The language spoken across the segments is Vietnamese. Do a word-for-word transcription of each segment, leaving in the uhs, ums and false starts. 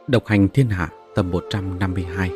Độc hành thiên hạ tập một trăm năm mươi hai.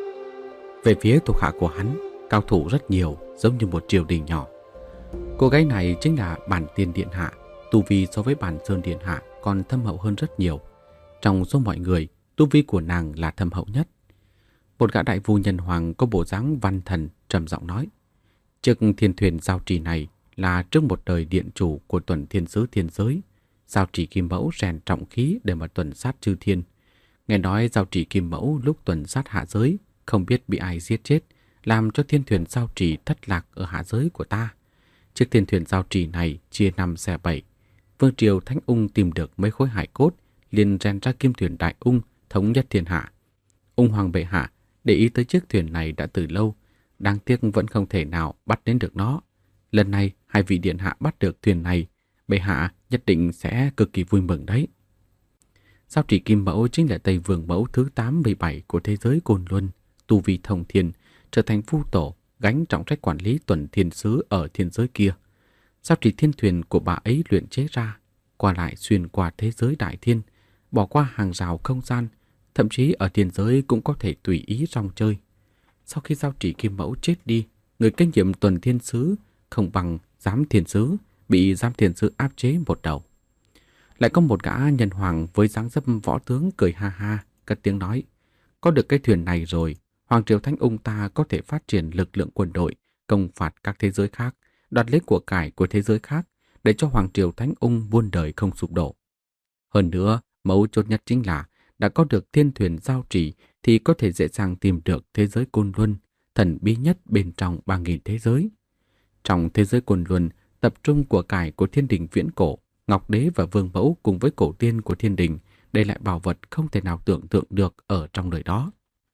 Về phía thuộc hạ của hắn, cao thủ rất nhiều, giống như một triều đình nhỏ. Cô gái này chính là Bản Tiên Điện Hạ, tu vi so với Bản Sơn Điện Hạ còn thâm hậu hơn rất nhiều. Trong số mọi người, tu vi của nàng là thâm hậu nhất. Một gã đại vu nhân hoàng có bộ dáng văn thần trầm giọng nói: "Chiếc thiên thuyền giao trì này là trước một đời điện chủ của tuần thiên sứ thiên giới. Giao trì kim mẫu rèn trọng khí để mà tuần sát chư thiên. Nghe nói giao trì kim mẫu lúc tuần sát hạ giới không biết bị ai giết chết, làm cho thiên thuyền giao trì thất lạc ở hạ giới của ta. Chiếc thiên thuyền giao trì này chia năm xẻ bảy. Vương triều Thánh Ung tìm được mấy khối hải cốt, liền rèn ra kim thuyền đại ung, thống nhất thiên hạ. Ung hoàng bệ hạ để ý tới chiếc thuyền này đã từ lâu, đáng tiếc vẫn không thể nào bắt đến được nó. Lần này hai vị điện hạ bắt được thuyền này, bệ hạ nhất định sẽ cực kỳ vui mừng đấy." Giao trì kim mẫu chính là Tây Vương mẫu thứ tám mươi bảy của thế giới Côn Luân, tu vi thông thiên, trở thành phu tổ, gánh trọng trách quản lý tuần thiên sứ ở thiên giới kia. Giao trì thiên thuyền của bà ấy luyện chế ra, qua lại xuyên qua thế giới đại thiên, bỏ qua hàng rào không gian, thậm chí ở thiên giới cũng có thể tùy ý rong chơi. Sau khi giao trì kim mẫu chết đi, người kế nhiệm tuần thiên sứ không bằng giám thiên sứ, bị giám thiên sứ áp chế một đầu. Lại có một gã nhân hoàng với dáng dấp võ tướng cười ha ha, cất tiếng nói: "Có được cái thuyền này rồi, Hoàng triều Thánh Ung ta có thể phát triển lực lượng quân đội, công phạt các thế giới khác, đoạt lấy của cải của thế giới khác, để cho Hoàng triều Thánh Ung muôn đời không sụp đổ. Hơn nữa, mấu chốt nhất chính là đã có được thiên thuyền giao trì thì có thể dễ dàng tìm được thế giới Côn Luân, thần bí nhất bên trong ba nghìn thế giới. Trong thế giới Côn Luân, tập trung của cải của thiên đình viễn cổ, Ngọc Đế và Vương Mẫu cùng với cổ tiên của thiên đình để lại bảo vật không thể nào tưởng tượng được ở trong đời đó.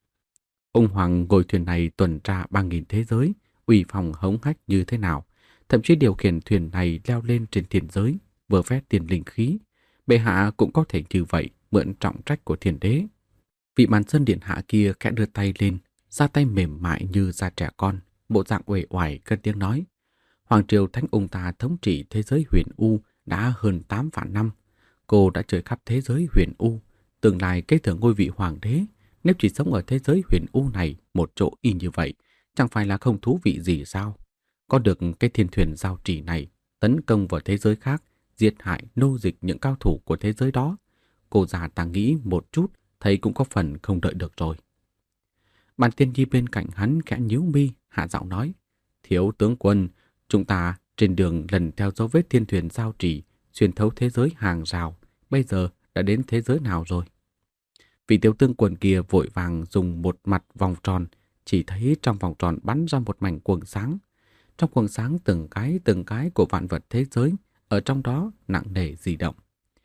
Ung hoàng ngồi thuyền này tuần tra ba nghìn thế giới, uy phong hống hách như thế nào, thậm chí điều khiển thuyền này leo lên trên thiên giới, vừa vét tiền linh khí. Bệ hạ cũng có thể như vậy, mượn trọng trách của thiên đế." Vị Màn Sơn Điện Hạ kia khẽ đưa tay lên, ra tay mềm mại như da trẻ con, bộ dạng uể oải cất tiếng nói: "Hoàng triều Thánh Ung ta thống trị thế giới huyền u đã hơn tám vạn năm. Cô đã chơi khắp thế giới huyền u, tương lai kế thừa ngôi vị hoàng đế. Nếu chỉ sống ở thế giới huyền u này một chỗ y như vậy, chẳng phải là không thú vị gì sao? Có được cái thiên thuyền giao trì này, tấn công vào thế giới khác, diệt hại nô dịch những cao thủ của thế giới đó. Cô già ta nghĩ một chút, thấy cũng có phần không đợi được rồi." Bàn Tiên Nhi bên cạnh hắn khẽ nhíu mi, hạ giọng nói: "Thiếu tướng quân, chúng ta trên đường lần theo dấu vết thiên thuyền giao trì, xuyên thấu thế giới hàng rào, bây giờ đã đến thế giới nào rồi?" Vị tiểu tướng quân kia vội vàng dùng một mặt vòng tròn, chỉ thấy trong vòng tròn bắn ra một mảnh quầng sáng. Trong quầng sáng từng cái từng cái của vạn vật thế giới, ở trong đó nặng nề di động.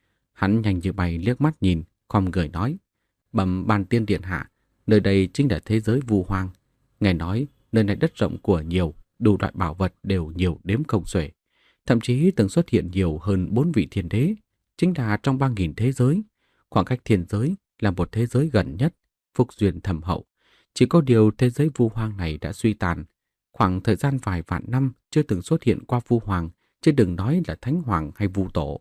Hắn nhanh như bay liếc mắt nhìn, khom người nói: "Bẩm Bàn Tiên Điện Hạ, nơi đây chính là thế giới Vu Hoang. Nghe nói nơi này đất rộng của nhiều, đủ loại bảo vật đều nhiều đếm không xuể. Thậm chí từng xuất hiện nhiều hơn bốn vị thiên đế, chính là trong ba nghìn thế giới. Khoảng cách thiên giới là một thế giới gần nhất, phúc duyên thầm hậu. Chỉ có điều thế giới Vu Hoang này đã suy tàn. Khoảng thời gian vài vạn năm chưa từng xuất hiện qua Vu Hoàng, chứ đừng nói là Thánh Hoàng hay Vu Tổ.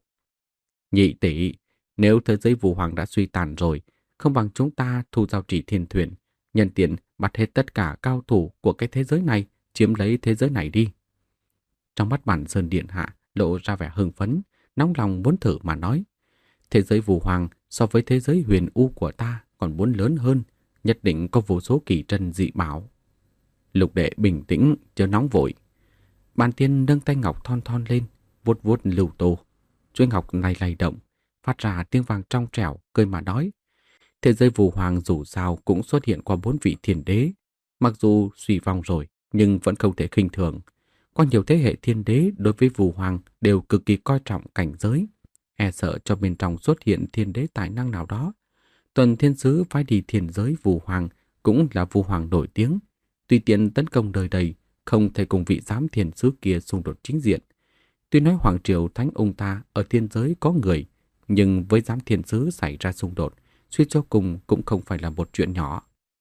Nhị tỷ, nếu thế giới Vu Hoàng đã suy tàn rồi, không bằng chúng ta thu giao trì thiên thuyền, nhân tiện bắt hết tất cả cao thủ của cái thế giới này, chiếm lấy thế giới này đi." Trong mắt Bản Sơn Điện Hạ lộ ra vẻ hưng phấn, nóng lòng muốn thử mà nói: "Thế giới Vu Hoàng so với thế giới huyền u của ta còn muốn lớn hơn, nhất định có vô số kỳ trân dị bảo." "Lục đệ bình tĩnh, chớ nóng vội." Bàn Tiên nâng tay ngọc thon thon lên, vuốt vuốt lưu tô. Chuôi ngọc này lay động, phát ra tiếng vang trong trẻo, cười mà nói: "Thế giới Vu Hoàng dù sao cũng xuất hiện qua bốn vị thiên đế, mặc dù suy vong rồi nhưng vẫn không thể khinh thường. Qua nhiều thế hệ thiên đế đối với Vu Hoàng đều cực kỳ coi trọng cảnh giới, e sợ cho bên trong xuất hiện thiên đế tài năng nào đó. Tuần thiên sứ phái đi thiên giới Vu Hoàng cũng là Vu Hoàng nổi tiếng, tùy tiện tấn công đời đầy, không thể cùng vị giám thiên sứ kia xung đột chính diện. Tuy nói Hoàng triều Thánh Ung ta ở thiên giới có người, nhưng với giám thiên sứ xảy ra xung đột, suy cho cùng cũng không phải là một chuyện nhỏ."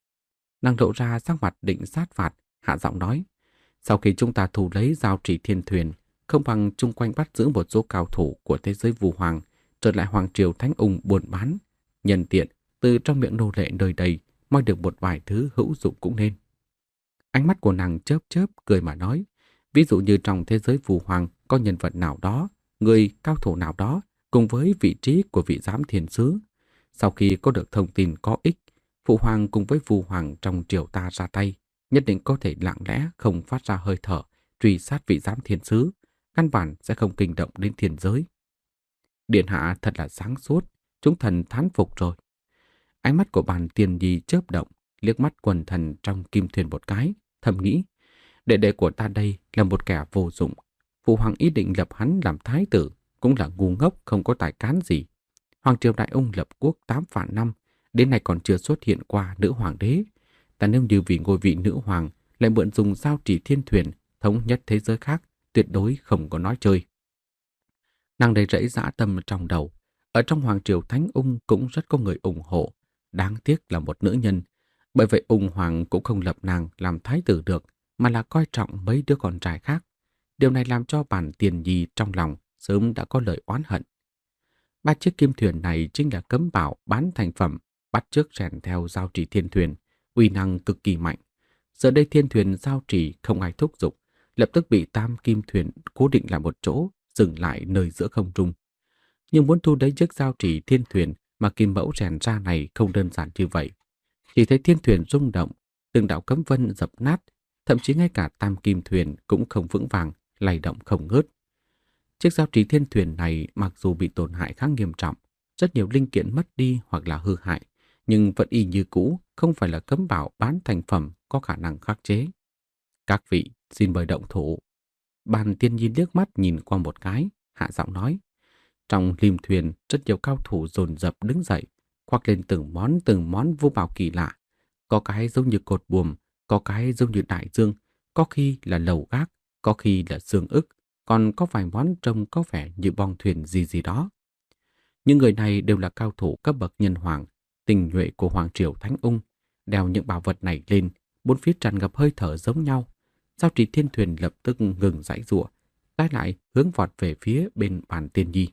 Nàng lộ ra sắc mặt định sát phạt, hạ giọng nói: "Sau khi chúng ta thu lấy giao trì thiên thuyền, không bằng chung quanh bắt giữ một số cao thủ của thế giới Vu Hoàng, trở lại Hoàng triều Thánh Ung buôn bán, nhân tiện từ trong miệng nô lệ nơi đây moi được một vài thứ hữu dụng cũng nên. Ánh mắt của nàng chớp chớp cười mà nói, ví dụ như trong thế giới phù hoàng có nhân vật nào đó, người cao thủ nào đó cùng với vị trí của vị giám thiên sứ. Sau khi có được thông tin có ích, phụ hoàng cùng với phù hoàng trong triều ta ra tay, nhất định có thể lặng lẽ không phát ra hơi thở, truy sát vị giám thiên sứ, căn bản sẽ không kinh động đến thiên giới. Điện hạ thật là sáng suốt, chúng thần thán phục rồi. Ánh mắt của bàn tiền nhi chớp động, liếc mắt quần thần trong kim thuyền một cái, thầm nghĩ, đệ đệ của ta đây là một kẻ vô dụng. Phụ hoàng ý định lập hắn làm thái tử, cũng là ngu ngốc không có tài cán gì. Hoàng triều Đại Ung lập quốc tám vạn năm, đến nay còn chưa xuất hiện qua nữ hoàng đế. Ta nếu như vì ngôi vị nữ hoàng lại mượn dùng giao chỉ thiên thuyền thống nhất thế giới khác, tuyệt đối không có nói chơi. Nàng đầy rẫy dã tâm trong đầu. Ở trong Hoàng triều Thánh Ung cũng rất có người ủng hộ. Đáng tiếc là một nữ nhân. Bởi vậy Ung Hoàng cũng không lập nàng làm thái tử được, mà là coi trọng mấy đứa con trai khác. Điều này làm cho bản tiền nhi trong lòng sớm đã có lời oán hận. Ba chiếc kim thuyền này chính là cấm bảo bán thành phẩm, bắt chước rèn theo giao chỉ thiên thuyền, uy năng cực kỳ mạnh. Giờ đây thiên thuyền giao chỉ không ai thúc giục, lập tức bị tam kim thuyền cố định lại một chỗ, dừng lại nơi giữa không trung. Nhưng muốn thu lấy chiếc giao chỉ thiên thuyền mà kim mẫu rèn ra này không đơn giản như vậy. Chỉ thấy thiên thuyền rung động, từng đạo cấm vân dập nát, thậm chí ngay cả tam kim thuyền cũng không vững vàng, lay động không ngớt. Chiếc giao chỉ thiên thuyền này mặc dù bị tổn hại khá nghiêm trọng, rất nhiều linh kiện mất đi hoặc là hư hại, nhưng vẫn y như cũ, không phải là cấm bảo bán thành phẩm có khả năng khắc chế. Các vị xin mời động thủ. Bàn tiên nhi liếc mắt nhìn qua một cái, hạ giọng nói. Trong lim thuyền rất nhiều cao thủ dồn dập đứng dậy, khoác lên từng món từng món vô bảo kỳ lạ. Có cái giống như cột buồm, có cái giống như đại dương, có khi là lầu gác, có khi là xương ức, còn có vài món trông có vẻ như bong thuyền gì gì đó. Những người này đều là cao thủ cấp bậc nhân hoàng, tinh nhuệ của Hoàng triều Thánh Ung, đeo những bảo vật này lên, bốn phía tràn ngập hơi thở giống nhau. Giao chỉ thiên thuyền lập tức ngừng giãy giụa, trái lại hướng vọt về phía bên bàn tiên nhi.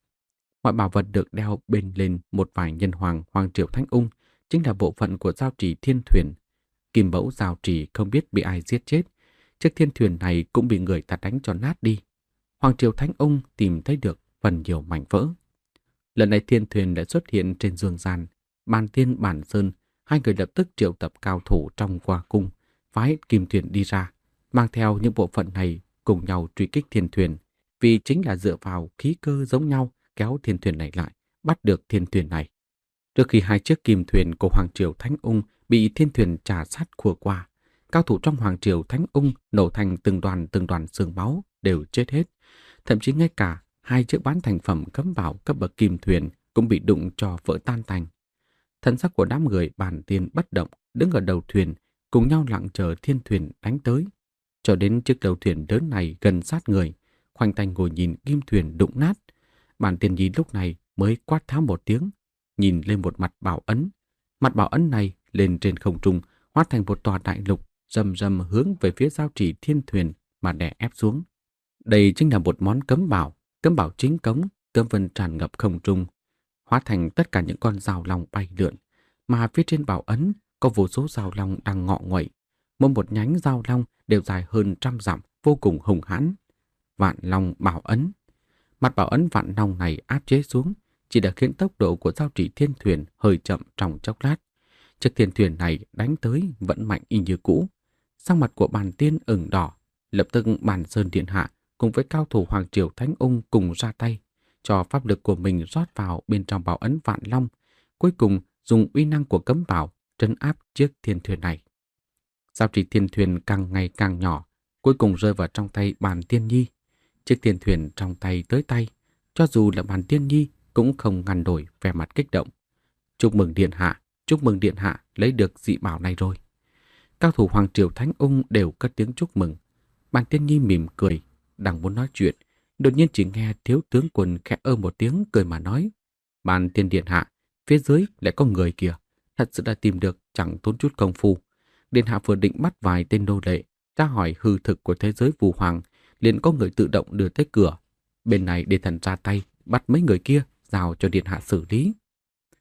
Mọi bảo vật được đeo bên lên một vài nhân hoàng Hoàng triều Thánh Ung chính là bộ phận của giao chỉ thiên thuyền. Kim mẫu giao chỉ không biết bị ai giết chết, chiếc thiên thuyền này cũng bị người ta đánh cho nát đi. Hoàng triều Thánh Ung tìm thấy được phần nhiều mảnh vỡ. Lần này thiên thuyền đã xuất hiện trên dương gian, Bàn Tiên Bản Sơn, hai người lập tức triệu tập cao thủ trong Hoa cung, phái kim thuyền đi ra, mang theo những bộ phận này cùng nhau truy kích thiên thuyền, vì chính là dựa vào khí cơ giống nhau kéo thiên thuyền này lại, bắt được thiên thuyền này. Trước khi hai chiếc kim thuyền của Hoàng triều Thánh Ung bị thiên thuyền trà sát khua qua, cao thủ trong Hoàng triều Thánh Ung nổ thành từng đoàn từng đoàn xương máu đều chết hết, thậm chí ngay cả hai chiếc bán thành phẩm cấm bảo cấp bậc kim thuyền cũng bị đụng cho vỡ tan tành. Thân sắc của đám người Bàn Tiên bất động, đứng ở đầu thuyền, cùng nhau lặng chờ thiên thuyền đánh tới. Cho đến chiếc đầu thuyền lớn này gần sát người, khoanh tay ngồi nhìn kim thuyền đụng nát. Bàn Tiên nhi lúc này mới quát tháo một tiếng, nhìn lên một mặt bảo ấn. Mặt bảo ấn này lên trên không trung, hóa thành một tòa đại lục, rầm rầm hướng về phía giao chỉ thiên thuyền mà đè ép xuống. Đây chính là một món cấm bảo, cấm bảo chính cống, cấm vân tràn ngập không trung, hóa thành tất cả những con rào long bay lượn, mà phía trên bảo ấn có vô số rào long đang ngọ nguậy. Mỗi một nhánh rào long đều dài hơn trăm dặm, vô cùng hùng hãn. Vạn long bảo ấn. Mặt bảo ấn vạn long này áp chế xuống, chỉ đã khiến tốc độ của giao chỉ thiên thuyền hơi chậm trong chốc lát. Chiếc thiên thuyền này đánh tới vẫn mạnh y như cũ. Sắc mặt của Bàn Tiên ửng đỏ, lập tức Bàn Sơn điện hạ cùng với cao thủ Hoàng triều Thánh Ung cùng ra tay, cho pháp lực của mình rót vào bên trong bảo ấn vạn long, cuối cùng dùng uy năng của cấm bảo trấn áp chiếc thiên thuyền này. Giao chỉ thiên thuyền càng ngày càng nhỏ, cuối cùng rơi vào trong tay Bàn Tiên nhi. Chiếc thiên thuyền trong tay tới tay, cho dù là Bàn Tiên nhi cũng không ngăn nổi vẻ mặt kích động. Chúc mừng điện hạ, chúc mừng điện hạ lấy được dị bảo này rồi. Cao thủ Hoàng triều Thánh Ung đều cất tiếng chúc mừng. Bàn Tiên nhi mỉm cười, đang muốn nói chuyện, đột nhiên chỉ nghe thiếu tướng Quân khẽ ơ một tiếng cười mà nói: Bàn Tiên điện hạ, phía dưới lại có người kìa, thật sự đã tìm được chẳng tốn chút công phu. Điện hạ vừa định bắt vài tên nô lệ, tra hỏi hư thực của thế giới phù hoàng, liền có người tự động đưa tới cửa. Bên này để thần ra tay, bắt mấy người kia, giao cho điện hạ xử lý.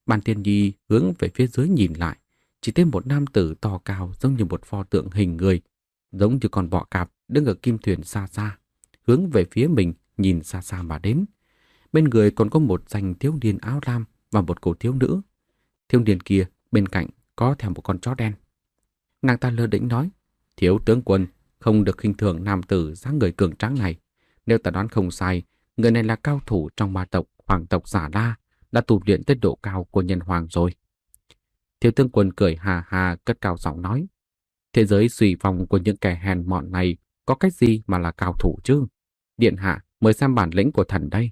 Bàn Tiên Nhi hướng về phía dưới nhìn lại, chỉ thấy một nam tử to cao giống như một pho tượng hình người, giống như con bọ cạp đứng ở kim thuyền xa xa, hướng về phía mình nhìn xa xa mà đến. Bên người còn có một danh thiếu niên áo lam và một cô thiếu nữ. Thiếu niên kia bên cạnh có theo một con chó đen. Nàng ta lơ đễnh nói, thiếu tướng quân không được khinh thường nam tử dáng người cường tráng này. Nếu ta đoán không sai, người này là cao thủ trong ma tộc hoàng tộc Giả La, đã tu luyện tới độ cao của nhân hoàng rồi. Thiếu tướng quân cười hà hà cất cao giọng nói, thế giới suy vong của những kẻ hèn mọn này có cái gì mà là cao thủ chứ? Điện hạ mời xem bản lĩnh của thần đây.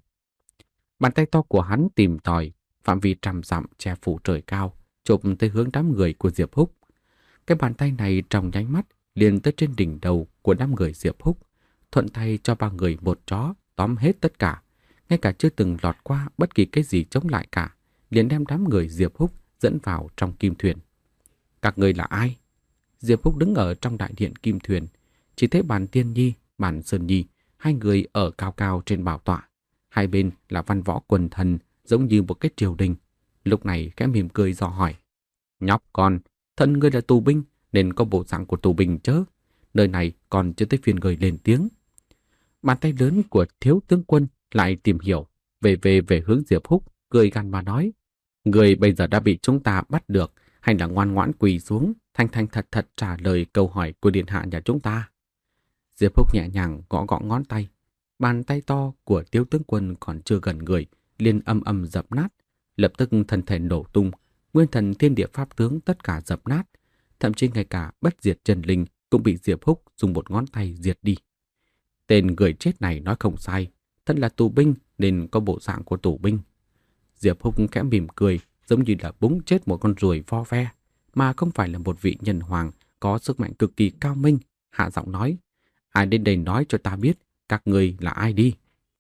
Bàn tay to của hắn tìm tòi, phạm vi trăm dặm che phủ trời cao, chụp tới hướng đám người của Diệp Húc. Cái bàn tay này trong nháy mắt liền tới trên đỉnh đầu của đám người Diệp Húc, thuận tay cho ba người một chó tóm hết tất cả, ngay cả chưa từng lọt qua bất kỳ cái gì chống lại cả, liền đem đám người Diệp Húc dẫn vào trong kim thuyền. Các người là ai? Diệp Húc đứng ở trong đại điện kim thuyền, chỉ thấy Bàn Tiên Nhi, Bàn Sơn Nhi, hai người ở cao cao trên bảo tọa. Hai bên là văn võ quần thần giống như một cái triều đình. Lúc này khẽ mỉm cười dò hỏi, nhóc con, thân ngươi là tù binh nên có bộ dạng của tù binh chớ. Nơi này còn chưa tới phiên người lên tiếng. Bàn tay lớn của thiếu tướng quân lại tìm hiểu, về về về hướng Diệp Húc, cười gằn mà nói, người bây giờ đã bị chúng ta bắt được, hay là ngoan ngoãn quỳ xuống, thanh thanh thật thật trả lời câu hỏi của điện hạ nhà chúng ta. Diệp Húc nhẹ nhàng gõ gõ ngón tay. Bàn tay to của thiếu tướng quân còn chưa gần người, liền âm âm dập nát, lập tức thân thể nổ tung, nguyên thần thiên địa pháp tướng tất cả dập nát, thậm chí ngay cả bất diệt chân linh cũng bị Diệp Húc dùng một ngón tay diệt đi. Tên người chết này nói không sai, thân là tù binh nên có bộ dạng của tù binh. Diệp Húc khẽ mỉm cười, giống như là búng chết một con ruồi vo ve, mà không phải là một vị nhân hoàng có sức mạnh cực kỳ cao minh, hạ giọng nói, ai đến đây nói cho ta biết các người là ai đi.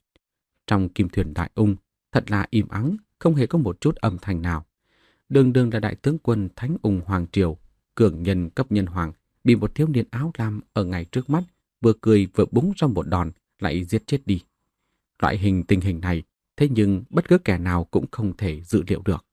Trong kim thuyền đại ung, thật là im ắng, không hề có một chút âm thanh nào. Đường đường là đại tướng quân Thánh Ung Hoàng Triều, cường nhân cấp nhân hoàng, bị một thiếu niên áo lam ở ngay trước mắt, vừa cười vừa búng ra một đòn, lại giết chết đi. Loại hình tình hình này, thế nhưng bất cứ kẻ nào cũng không thể dự liệu được.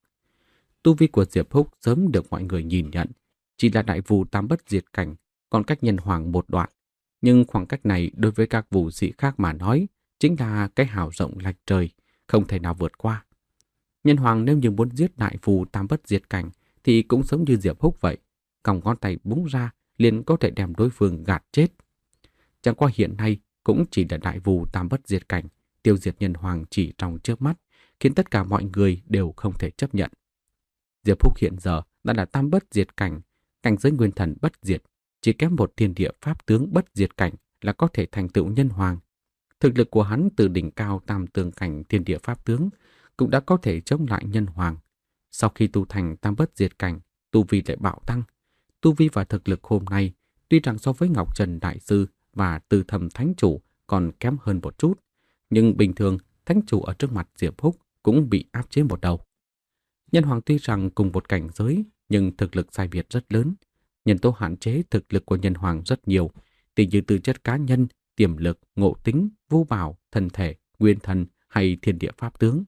Tu vi của Diệp Húc sớm được mọi người nhìn nhận, chỉ là đại vù tam bất diệt cảnh, còn cách nhân hoàng một đoạn. Nhưng khoảng cách này đối với các vũ sĩ khác mà nói, chính là cái hào rộng lạch trời, không thể nào vượt qua. Nhân hoàng nếu như muốn giết đại phù tam bất diệt cảnh thì cũng giống như Diệp Húc vậy, còng ngón tay búng ra liền có thể đem đối phương gạt chết. Chẳng qua hiện nay cũng chỉ là đại phù tam bất diệt cảnh, tiêu diệt nhân hoàng chỉ trong chớp mắt, khiến tất cả mọi người đều không thể chấp nhận. Diệp Húc hiện giờ đã là tam bất diệt cảnh, cảnh giới nguyên thần bất diệt, chỉ kém một thiên địa pháp tướng bất diệt cảnh là có thể thành tựu nhân hoàng. Thực lực của hắn từ đỉnh cao tam tường cảnh thiên địa pháp tướng cũng đã có thể chống lại nhân hoàng. Sau khi tu thành tam bất diệt cảnh, tu vi lại bạo tăng. Tu vi và thực lực hôm nay tuy rằng so với Ngọc Trần Đại Sư và Từ Thầm Thánh Chủ còn kém hơn một chút, nhưng bình thường Thánh Chủ ở trước mặt Diệp Húc cũng bị áp chế một đầu. Nhân hoàng tuy rằng cùng một cảnh giới, nhưng thực lực sai biệt rất lớn. Nhân tố hạn chế thực lực của nhân hoàng rất nhiều, tỷ như tư chất cá nhân, tiềm lực, ngộ tính, vu bảo, thân thể, nguyên thần hay thiên địa pháp tướng.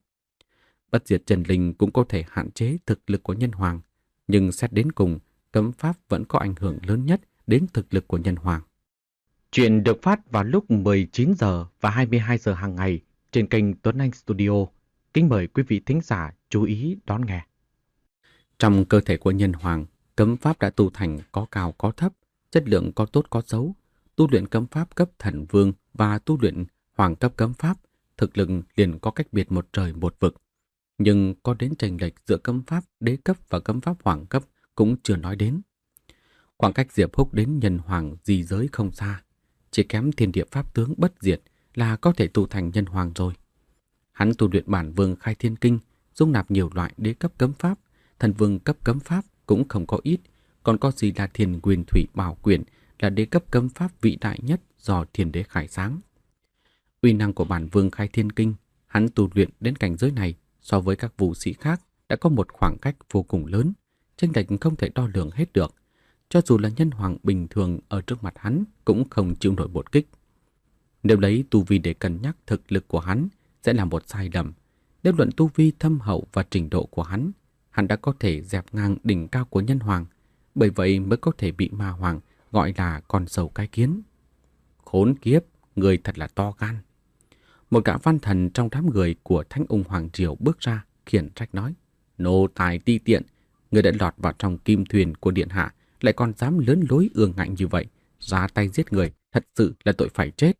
Bất diệt chân linh cũng có thể hạn chế thực lực của nhân hoàng, nhưng xét đến cùng, cấm pháp vẫn có ảnh hưởng lớn nhất đến thực lực của nhân hoàng. Chuyện được phát vào lúc mười chín giờ và hai mươi hai giờ hàng ngày trên kênh Tuấn Anh Studio. Kính mời quý vị thính giả chú ý đón nghe. Trong cơ thể của nhân hoàng, cấm pháp đã tu thành có cao có thấp, chất lượng có tốt có xấu. Tu luyện cấm pháp cấp thần vương và tu luyện hoàng cấp cấm pháp, thực lực liền có cách biệt một trời một vực. Nhưng có đến chênh lệch giữa cấm pháp đế cấp và cấm pháp hoàng cấp cũng chưa nói đến. Khoảng cách Diệp Húc đến nhân hoàng di giới không xa, chỉ kém thiên địa pháp tướng bất diệt là có thể tu thành nhân hoàng rồi. Hắn tu luyện bản vương khai thiên kinh, dung nạp nhiều loại đế cấp cấm pháp, thần vương cấp cấm pháp cũng không có ít, còn có gì là thiền quyền thủy bảo quyển là đế cấp cấm pháp vĩ đại nhất do thiên đế khai sáng. Uy năng của bản vương khai thiên kinh, hắn tu luyện đến cảnh giới này so với các vũ sĩ khác đã có một khoảng cách vô cùng lớn, chênh lệch không thể đo lường hết được. Cho dù là nhân hoàng bình thường ở trước mặt hắn cũng không chịu nổi một kích. Nếu lấy tu vi để cân nhắc thực lực của hắn sẽ là một sai lầm. Nếu luận tu vi thâm hậu và trình độ của hắn, hắn đã có thể dẹp ngang đỉnh cao của nhân hoàng, bởi vậy mới có thể bị ma hoàng gọi là con sâu cái kiến. Khốn kiếp, người thật là to gan. Một gã văn thần trong đám người của Thánh Ung Hoàng Triều bước ra, khiển trách nói: Nô tài ti tiện, người đã lọt vào trong kim thuyền của điện hạ, lại còn dám lớn lối ương ngạnh như vậy, ra tay giết người, thật sự là tội phải chết.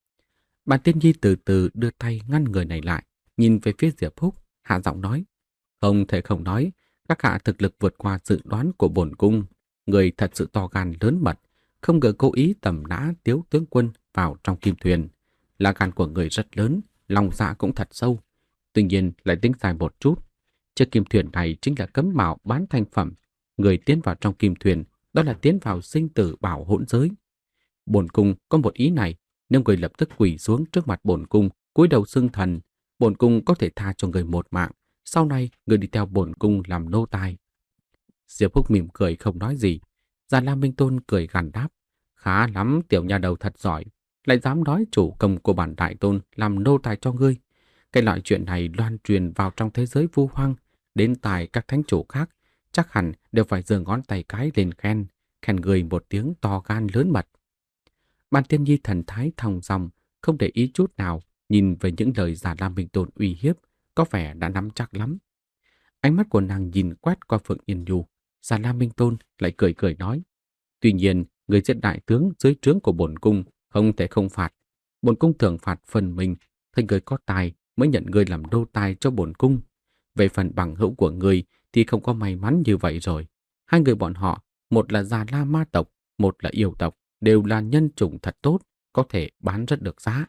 Bàn Tiên Nhi từ từ đưa tay ngăn người này lại, nhìn về phía Diệp Húc, hạ giọng nói: Không thể không nói, các hạ thực lực vượt qua dự đoán của bổn cung, người thật sự to gan lớn mật, không ngờ cố ý tầm nã Tiếu tướng quân vào trong kim thuyền. Lá gan của người rất lớn, lòng dạ cũng thật sâu. Tuy nhiên lại tính sai một chút. Chiếc kim thuyền này chính là cấm mạo bán thành phẩm. Người tiến vào trong kim thuyền, đó là tiến vào sinh tử bảo hỗn giới. Bổn cung có một ý này, nếu người lập tức quỳ xuống trước mặt bổn cung, cúi đầu xưng thần, bổn cung có thể tha cho người một mạng. Sau này người đi theo bổn cung làm nô tài. Diệp Húc mỉm cười không nói gì. Già Lam Minh Tôn cười gằn đáp: Khá lắm, tiểu nha đầu thật giỏi, lại dám nói chủ công của bản đại tôn làm nô tài cho ngươi. Cái loại chuyện này loan truyền vào trong thế giới vu hoang, đến tài các thánh chủ khác, chắc hẳn đều phải giơ ngón tay cái lên khen, khen người một tiếng to gan lớn mật. Bàn Tiên Nhi thần thái thong dong, không để ý chút nào, nhìn về những lời Già Lam Minh Tôn uy hiếp, có vẻ đã nắm chắc lắm. Ánh mắt của nàng nhìn quét qua Phượng Yên Nhu, Già Lam Minh Tôn lại cười cười nói: Tuy nhiên, người giết đại tướng dưới trướng của bổn cung không thể không phạt. Bổn cung thưởng phạt phần mình, thấy người có tài mới nhận người làm đô tài cho bổn cung. Về phần bằng hữu của người thì không có may mắn như vậy rồi. Hai người bọn họ, một là Già La Ma tộc, một là yêu tộc, đều là nhân chủng thật tốt, có thể bán rất được giá.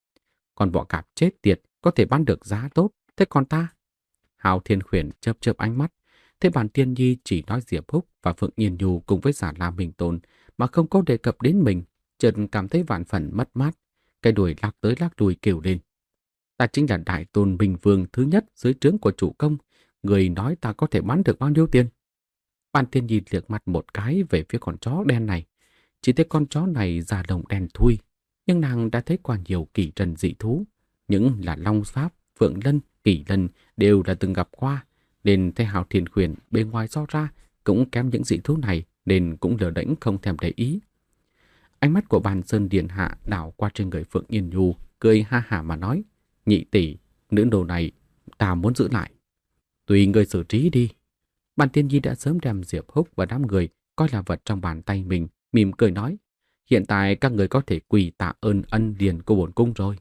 Còn bọ cạp chết tiệt có thể bán được giá tốt, thế còn ta? Hào Thiên Khuyển chớp chớp ánh mắt. Thế Bàn Tiên Nhi chỉ nói Diệp Húc và Phượng Yên Nhu cùng với Già La Minh Tôn mà không có đề cập đến mình, chợt cảm thấy vạn phần mất mát, cái đuôi lắc tới lắc đuôi kêu lên: Ta chính là đại tôn Bình Vương thứ nhất dưới trướng của chủ công, người nói ta có thể bán được bao nhiêu tiền? Bàn Tiên Nhi liếc mặt một cái về phía con chó đen này, chỉ thấy con chó này da lông đen thui, nhưng nàng đã thấy qua nhiều kỳ trần dị thú, những là Long Pháp, Phượng Lân, Kỳ Lân đều đã từng gặp qua, nên thấy Hào Thiên Khuyển bề ngoài so ra cũng kém những dị thú này, nên cũng lờ đễnh không thèm để ý. Ánh mắt của Bàn Sơn Điện hạ đảo qua trên người Phượng Yên Nhu, cười ha hả mà nói: Nhị tỷ, nữ đồ này ta muốn giữ lại. Tùy người xử trí đi. Bàn Tiên Nhi đã sớm đem Diệp Húc và đám người coi là vật trong bàn tay mình, mỉm cười nói: Hiện tại các người có thể quỳ tạ ơn ân điển của bổn cung rồi.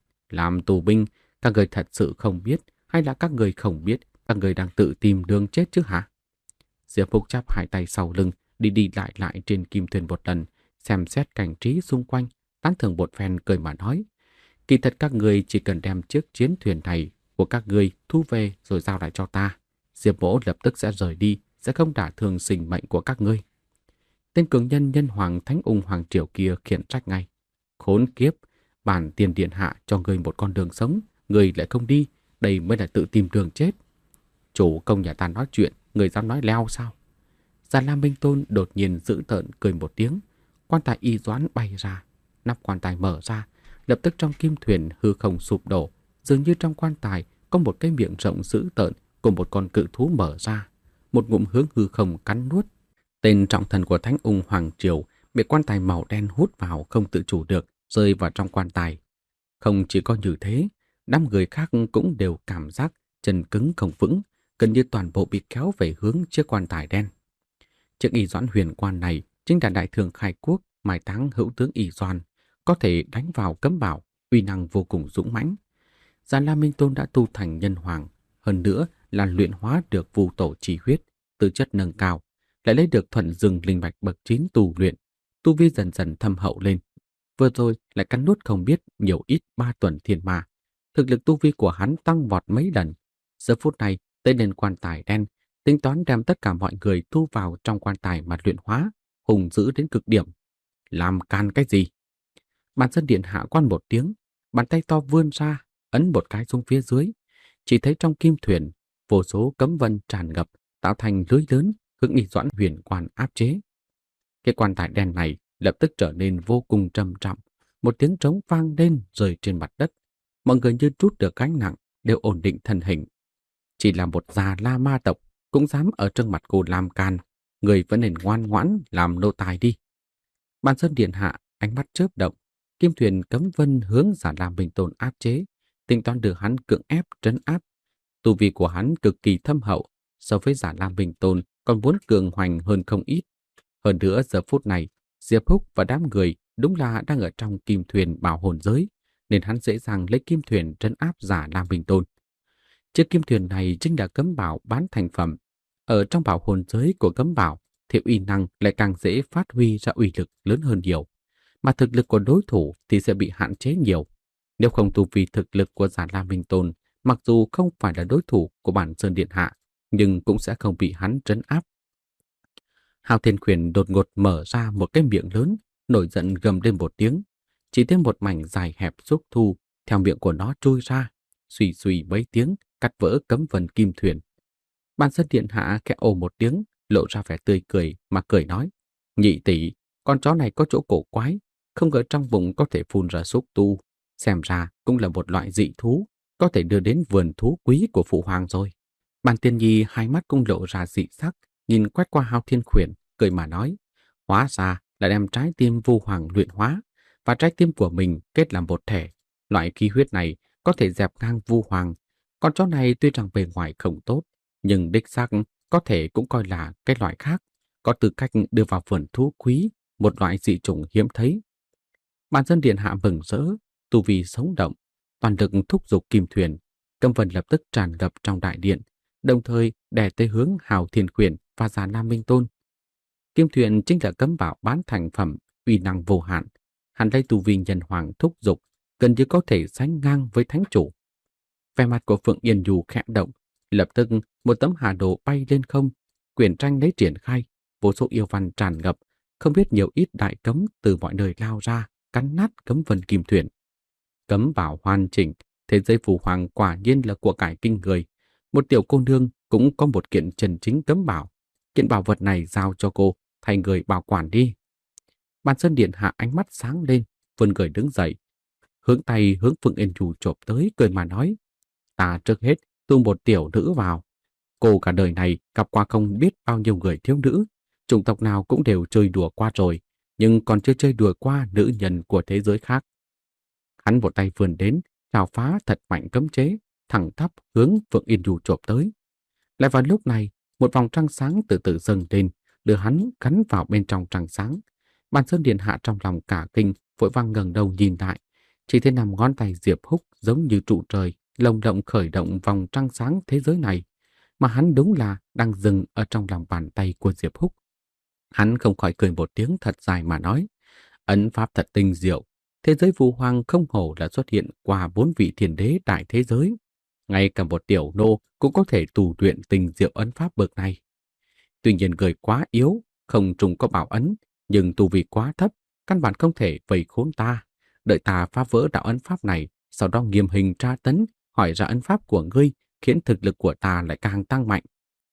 Làm tù binh, các người thật sự không biết, hay là các người không biết các người đang tự tìm đường chết chứ hả? Diệp Húc chắp hai tay sau lưng, đi đi lại lại trên kim thuyền một lần, xem xét cảnh trí xung quanh, tán thưởng một phen, cười mà nói: Kỳ thật các người chỉ cần đem chiếc chiến thuyền này của các người thu về rồi giao lại cho ta. Diệp Mỗ lập tức sẽ rời đi, sẽ không đả thương sinh mệnh của các ngươi. Tên cường nhân nhân hoàng Thánh Ung Hoàng Triều kia khiển trách ngay: Khốn kiếp, bản tiền điện hạ cho ngươi một con đường sống, ngươi lại không đi, đây mới là tự tìm đường chết. Chủ công nhà ta nói chuyện, người dám nói leo sao? Già Lam Minh Tôn đột nhiên dữ tợn cười một tiếng, quan tài y doãn bay ra, nắp quan tài mở ra, lập tức trong kim thuyền hư không sụp đổ, dường như trong quan tài có một cái miệng rộng dữ tợn của một con cự thú mở ra, một ngụm hướng hư không cắn nuốt. Tên trọng thần của Thánh Ung Hoàng Triều bị quan tài màu đen hút vào không tự chủ được, rơi vào trong quan tài. Không chỉ có như thế, đám người khác cũng đều cảm giác chân cứng không vững, gần như toàn bộ bị kéo về hướng chiếc quan tài đen. Chiếc y doãn huyền quan này chính là đại thường khai quốc mai táng hữu tướng y doan, có thể đánh vào cấm bảo, uy năng vô cùng dũng mãnh. Già La Minh Tôn đã tu thành nhân hoàng, hơn nữa là luyện hóa được vu tổ chi huyết, tư chất nâng cao, lại lấy được thuận dương linh mạch bậc chín tu luyện, tu vi dần dần thâm hậu lên. Vừa rồi lại cắn nuốt không biết nhiều ít ba tuần thiên ma, thực lực tu vi của hắn tăng vọt mấy lần. Giờ phút này tới lên quan tài đen, tính toán đem tất cả mọi người thu vào trong quan tài mà luyện hóa, hùng dữ đến cực điểm. Làm can cái gì? Bàn Sơn Điện hạ quan một tiếng, bàn tay to vươn ra, ấn một cái xuống phía dưới, chỉ thấy trong kim thuyền vô số cấm vân tràn ngập, tạo thành lưới lớn hướng y doãn huyền quan áp chế. Cái quan tài đen này lập tức trở nên vô cùng trầm trọng, một tiếng trống vang lên rơi trên mặt đất. Mọi người như trút được gánh nặng, đều ổn định thân hình. Chỉ là một già La Ma tộc, cũng dám ở trước mặt cô làm can, người vẫn nên ngoan ngoãn làm nô tài đi. Ban Sơn điện hạ ánh mắt chớp động, kim thuyền cấm vân hướng Giản Lam Minh Tôn áp chế, tính toán đưa hắn cưỡng ép trấn áp. Tu vi của hắn cực kỳ thâm hậu, so với Giản Lam Minh Tôn còn muốn cường hoành hơn không ít. Hơn nữa giờ phút này, Diệp Húc và đám người đúng là đang ở trong kim thuyền bảo hồn giới, nên hắn dễ dàng lấy kim thuyền trấn áp Giản Lam Minh Tôn. Chiếc kim thuyền này chính là cấm bảo bán thành phẩm. Ở trong bảo hồn giới của cấm bảo, thì uy năng lại càng dễ phát huy ra uy lực lớn hơn nhiều. Mà thực lực của đối thủ thì sẽ bị hạn chế nhiều. Nếu không tu vi thực lực của Giản Lam Minh Tôn, mặc dù không phải là đối thủ của bản Sơn Điện Hạ, nhưng cũng sẽ không bị hắn trấn áp. Hào Thiên Khuyển đột ngột mở ra một cái miệng lớn, nổi giận gầm lên một tiếng. Chỉ thêm một mảnh dài hẹp xúc thu, theo miệng của nó trôi ra, xùy xùy mấy tiếng, cắt vỡ cấm vân kim thuyền. Ban Sơn Điện Hạ khẽ ồ một tiếng, lộ ra vẻ tươi cười mà cười nói: Nhị tỷ, con chó này có chỗ cổ quái, không ngờ trong bụng có thể phun ra xúc tu, xem ra cũng là một loại dị thú, có thể đưa đến vườn thú quý của phụ hoàng rồi. Ban Tiên Nhi hai mắt cũng lộ ra dị sắc, nhìn quét qua Hao Thiên Khuyển, cười mà nói: Hóa ra là đem trái tim Vu Hoàng luyện hóa và trái tim của mình kết làm một thể. Loại khí huyết này có thể dẹp ngang Vu Hoàng. Con chó này tuy rằng bề ngoài không tốt, nhưng đích xác có thể cũng coi là cái loại khác, có tư cách đưa vào vườn thú quý, một loại dị chủng hiếm thấy. Ban Sơn Điện Hạ mừng rỡ, tu vi sống động, toàn lực thúc giục kim thuyền, cấm vân lập tức tràn ngập trong đại điện, đồng thời đè tới hướng Hào Thiên Khuyển và Giản Lam Minh Tôn. Kim thuyền chính là cấm bảo bán thành phẩm, uy năng vô hạn. Hắn lấy tu vi nhân hoàng thúc giục, gần như có thể sánh ngang với thánh chủ. Vẻ mặt của Phượng Yên Du khẽ động, lập tức một tấm hà đồ bay lên không, quyển tranh lấy triển khai, vô số yêu văn tràn ngập, không biết nhiều ít đại cấm từ mọi nơi lao ra, cắn nát cấm vân kim thuyền. Cấm bảo hoàn chỉnh, thế giới phù hoàng quả nhiên là của cải kinh người. Một tiểu cô nương cũng có một kiện chân chính cấm bảo. Kiện bảo vật này giao cho cô, thay người bảo quản đi. Ban Sơn Điện Hạ ánh mắt sáng lên, vươn người đứng dậy, hướng tay hướng Phượng Yên Du chộp tới, cười mà nói: Ta trước hết tu một tiểu nữ vào. Cô cả đời này gặp qua không biết bao nhiêu người thiếu nữ, chủng tộc nào cũng đều chơi đùa qua rồi, nhưng còn chưa chơi đùa qua nữ nhân của thế giới khác. Hắn một tay vươn đến, chào phá thật mạnh cấm chế, thẳng tắp hướng Phượng Yên Du chộp tới. Lại vào lúc này, một vòng trăng sáng từ từ dâng lên, đưa hắn cắn vào bên trong trăng sáng. Ban Sơn Điện Hạ trong lòng cả kinh, vội vàng ngẩng đầu nhìn lại, chỉ thấy nằm ngón tay Diệp Húc giống như trụ trời, lồng động khởi động vòng trăng sáng thế giới này, mà hắn đúng là đang dừng ở trong lòng bàn tay của Diệp Húc. Hắn không khỏi cười một tiếng thật dài mà nói: Ấn pháp thật tinh diệu, thế giới Vu Hoàng không hổ là xuất hiện qua bốn vị thiên đế đại thế giới. Ngay cả một tiểu nô cũng có thể tù luyện tinh diệu ấn pháp bậc này. Tuy nhiên người quá yếu, không trùng có bảo ấn, nhưng tu vi quá thấp, căn bản không thể vây khốn ta. Đợi ta phá vỡ đạo ấn pháp này, sau đó nghiêm hình tra tấn, hỏi ra ấn pháp của ngươi, khiến thực lực của ta lại càng tăng mạnh.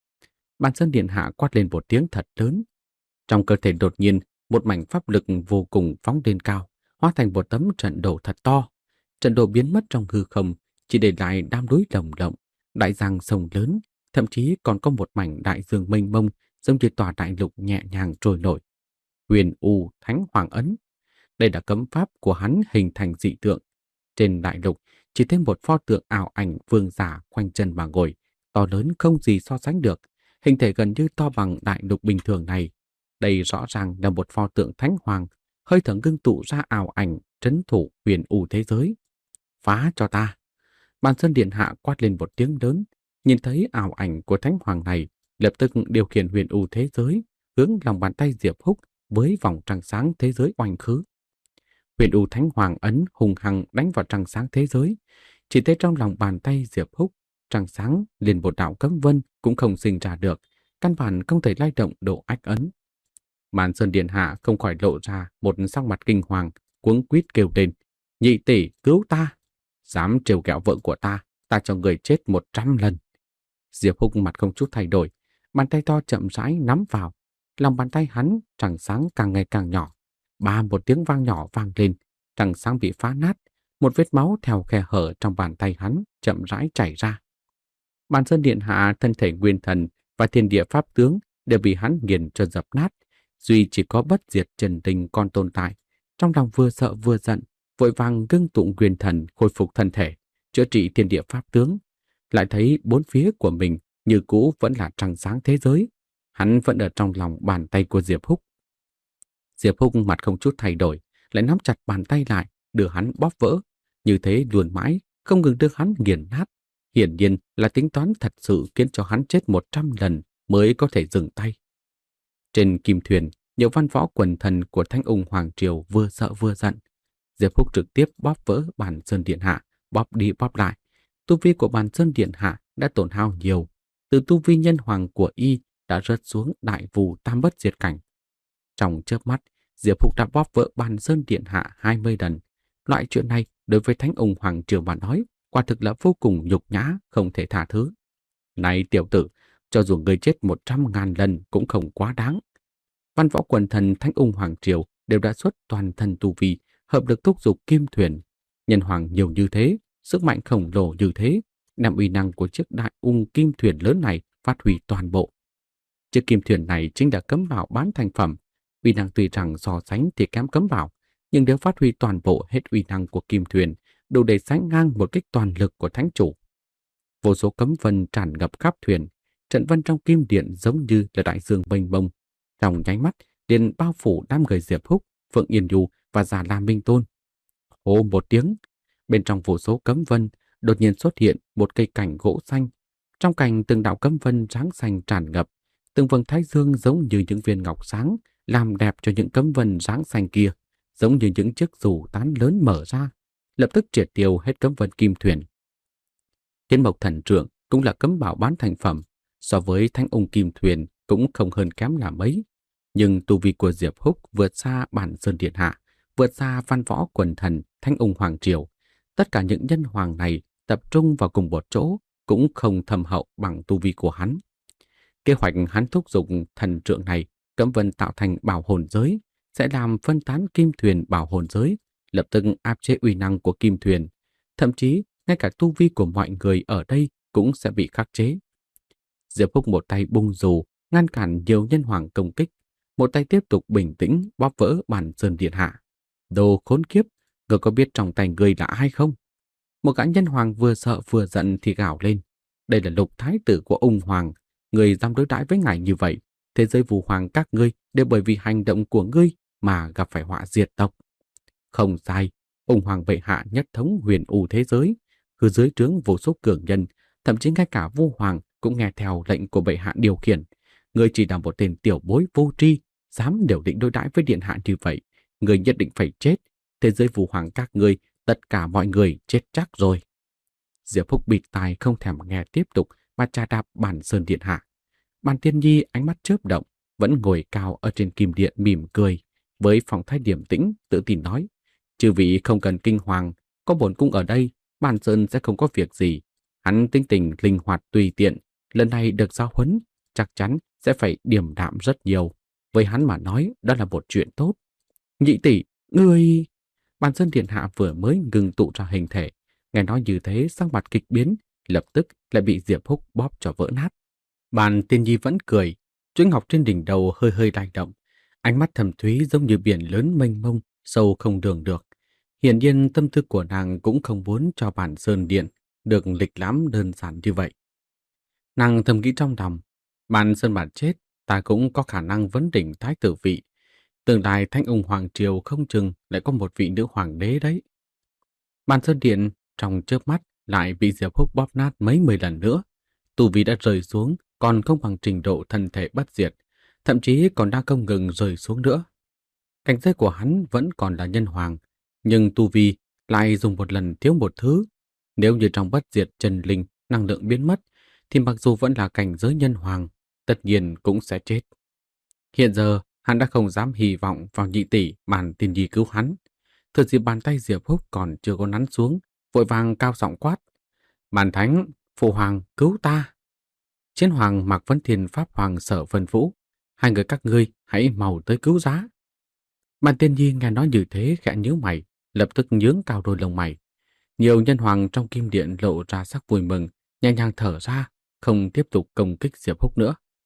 Ban Sơn Điện Hạ quát lên một tiếng thật lớn. Trong cơ thể đột nhiên, một mảnh pháp lực vô cùng phóng lên cao, hóa thành một tấm trận đồ thật to. Trận đồ biến mất trong hư không, chỉ để lại đám núi lồng lộng, đại giang sông lớn, thậm chí còn có một mảnh đại dương mênh mông, giống như tòa đại lục nhẹ nhàng trôi nổi. Huyền U Thánh Hoàng Ấn. Đây là cấm pháp của hắn hình thành dị tượng. Trên đại lục chỉ thêm một pho tượng ảo ảnh vương giả khoanh chân mà ngồi, to lớn không gì so sánh được, hình thể gần như to bằng đại lục bình thường này. Đây rõ ràng là một pho tượng thánh hoàng, hơi thở ngưng tụ ra ảo ảnh trấn thủ huyền u thế giới. Phá cho ta! Ban Sơn Điện Hạ quát lên một tiếng lớn, nhìn thấy ảo ảnh của thánh hoàng này, lập tức điều khiển huyền u thế giới hướng lòng bàn tay Diệp Húc với vòng trăng sáng thế giới oanh khứ. Huyền U Thánh Hoàng ấn hùng hăng đánh vào trăng sáng thế giới, chỉ thấy trong lòng bàn tay Diệp Húc, trăng sáng liền một đạo cấm vân cũng không sinh ra được, căn bản không thể lay động độ ách ấn. Màn Sơn Điện Hạ không khỏi lộ ra một sắc mặt kinh hoàng, cuống quýt kêu lên: Nhị tỷ cứu ta! Dám trêu ghẹo vợ của ta, ta cho người chết một trăm lần. Diệp Húc mặt không chút thay đổi, bàn tay to chậm rãi nắm vào, lòng bàn tay hắn trăng sáng càng ngày càng nhỏ. Ba một tiếng vang nhỏ vang lên, trăng sáng bị phá nát, một vết máu theo khe hở trong bàn tay hắn chậm rãi chảy ra. Ban Sơn Điện Hạ thân thể nguyên thần và thiên địa pháp tướng đều bị hắn nghiền cho dập nát. Duy chỉ có bất diệt Trần Tình còn tồn tại. Trong lòng vừa sợ vừa giận, vội vàng ngưng tụng quyền thần khôi phục thân thể, chữa trị thiên địa pháp tướng. Lại thấy bốn phía của mình như cũ vẫn là trăng sáng thế giới. Hắn vẫn ở trong lòng bàn tay của Diệp Húc. Diệp Húc mặt không chút thay đổi, lại nắm chặt bàn tay lại, đưa hắn bóp vỡ. Như thế luôn mãi, không ngừng đưa hắn nghiền nát. Hiển nhiên là tính toán thật sự khiến cho hắn chết một trăm lần mới có thể dừng tay. Trên kim thuyền, nhiều văn võ quần thần của Thanh Ung Hoàng Triều vừa sợ vừa giận. Diệp Húc trực tiếp bóp vỡ Bàn Sơn Điện Hạ, bóp đi bóp lại. Tu vi của Bàn Sơn Điện Hạ đã tổn hao nhiều. Từ tu vi nhân hoàng của y đã rớt xuống đại vù tam bất diệt cảnh. Trong chớp mắt, Diệp Húc đã bóp vỡ Bàn Sơn Điện Hạ hai mươi lần. Loại chuyện này đối với Thánh Ung Hoàng Triều mà nói, quả thực là vô cùng nhục nhã, không thể tha thứ. Này tiểu tử, cho dù ngươi chết một trăm ngàn lần cũng không quá đáng. Văn võ quần thần Thánh Ung Hoàng Triều đều đã xuất toàn thân tu vi, hợp lực thúc giục kim thuyền. Nhân hoàng nhiều như thế, sức mạnh khổng lồ như thế, đem uy năng của chiếc đại ung kim thuyền lớn này phát huy toàn bộ. Chiếc kim thuyền này chính là cấm bảo bán thành phẩm. Uy năng tuy rằng so sánh thì kém cấm bảo, nhưng nếu phát huy toàn bộ hết uy năng của kim thuyền, đủ để sánh ngang một kích toàn lực của thánh chủ. Vô số cấm vân tràn ngập khắp thuyền, trận vân trong kim điện giống như là đại dương mênh mông. Trong nháy mắt, liền bao phủ đám người Diệp Húc, Phượng Yên Du và Già La Minh Tôn. Hô một tiếng, bên trong vô số cấm vân đột nhiên xuất hiện một cây cảnh gỗ xanh. Trong cành từng đạo cấm vân trắng xanh tràn ngập, từng vầng thái dương giống như những viên ngọc sáng, làm đẹp cho những cấm vân sáng xanh kia, giống như những chiếc dù tán lớn mở ra, lập tức triệt tiêu hết cấm vân kim thuyền. Thiên Mộc Thần Trượng cũng là cấm bảo bán thành phẩm, so với Thánh Ung kim thuyền cũng không hơn kém là mấy. Nhưng tu vi của Diệp Húc vượt xa Bản Sơn Điện Hạ, vượt xa văn võ quần thần Thánh Ung Hoàng Triều. Tất cả những nhân hoàng này tập trung vào cùng một chỗ cũng không thâm hậu bằng tu vi của hắn. Kế hoạch hắn thúc giục thần trượng này, cấm vân tạo thành bảo hồn giới, sẽ làm phân tán kim thuyền bảo hồn giới, lập tức áp chế uy năng của kim thuyền. Thậm chí, ngay cả tu vi của mọi người ở đây cũng sẽ bị khắc chế. Diệp Húc một tay bung dù, ngăn cản nhiều nhân hoàng công kích, một tay tiếp tục bình tĩnh bóp vỡ Bản Sơn Điện Hạ. Đồ khốn kiếp, ngươi có biết trong tay ngươi là ai không? Một gã nhân hoàng vừa sợ vừa giận thì gào lên. Đây là Lục Thái tử của Ung Hoàng, ngươi dám đối đãi với ngài như vậy, thế giới Vũ Hoàng các ngươi đều bởi vì hành động của ngươi mà gặp phải họa diệt tộc. Không sai, Ung Hoàng bệ hạ nhất thống huyền u thế giới, cứ dưới trướng vô số cường nhân, thậm chí ngay cả Vũ Hoàng cũng nghe theo lệnh của bệ hạ điều khiển. Ngươi chỉ là một tên tiểu bối vô tri, dám điều định đối đãi với điện hạ như vậy, ngươi nhất định phải chết. Thế giới Vũ Hoàng các ngươi, tất cả mọi người chết chắc rồi. Diệp Húc bịt tai không thèm nghe tiếp tục mà trà đạp Bản Sơn Điện Hạ. Bàn Tiên Nhi ánh mắt chớp động, vẫn ngồi cao ở trên kim điện mỉm cười, với phong thái điềm tĩnh, tự tin nói: chư vị không cần kinh hoàng, có bổn cung ở đây, Bản Sơn sẽ không có việc gì. Hắn tính tình linh hoạt tùy tiện, lần này được giáo huấn, chắc chắn sẽ phải điềm đạm rất nhiều. Với hắn mà nói, đó là một chuyện tốt. Nhị tỷ, ngươi... Bản Sơn Điện Hạ vừa mới ngừng tụ ra hình thể, nghe nói như thế sắc mặt kịch biến, lập tức lại bị Diệp Húc bóp cho vỡ nát. Bàn Tiên Nhi vẫn cười, chuỗi ngọc trên đỉnh đầu hơi hơi lay động, ánh mắt thầm thúy giống như biển lớn mênh mông, sâu không đường được. Hiển nhiên tâm tư của nàng cũng không muốn cho Bản Sơn Điện được lịch lãm đơn giản như vậy. Nàng thầm nghĩ trong lòng, Bản Sơn bản chết, ta cũng có khả năng vấn đỉnh thái tử vị. Tương lai Thanh Ung Hoàng Triều không chừng lại có một vị nữ hoàng đế đấy. Bản Sơn Điện trong chớp mắt lại bị Diệp Húc bóp nát mấy mươi lần nữa. Tu vi đã rơi xuống, còn không bằng trình độ thân thể bất diệt, thậm chí còn đang không ngừng rơi xuống nữa. Cảnh giới của hắn vẫn còn là nhân hoàng, nhưng tu vi lại dùng một lần thiếu một thứ. Nếu như trong bất diệt chân linh năng lượng biến mất, thì mặc dù vẫn là cảnh giới nhân hoàng, tất nhiên cũng sẽ chết. Hiện giờ, hắn đã không dám hy vọng vào nhị tỷ Bàn Tiên Nhi cứu hắn. Thừa dịp bàn tay Diệp Húc còn chưa có nắn xuống, vội vàng cao giọng quát: Bàn Thánh, Phụ Hoàng cứu ta! Chiến Hoàng Mạc Vấn Thiên, Pháp Hoàng Sở Vân Vũ, hai người các ngươi hãy mau tới cứu giá. Bàn Tiên Nhi nghe nói như thế khẽ nhíu mày, lập tức nhướng cao đôi lông mày. Nhiều nhân hoàng trong kim điện lộ ra sắc vui mừng, nhẹ nhàng thở ra, không tiếp tục công kích Diệp Húc nữa.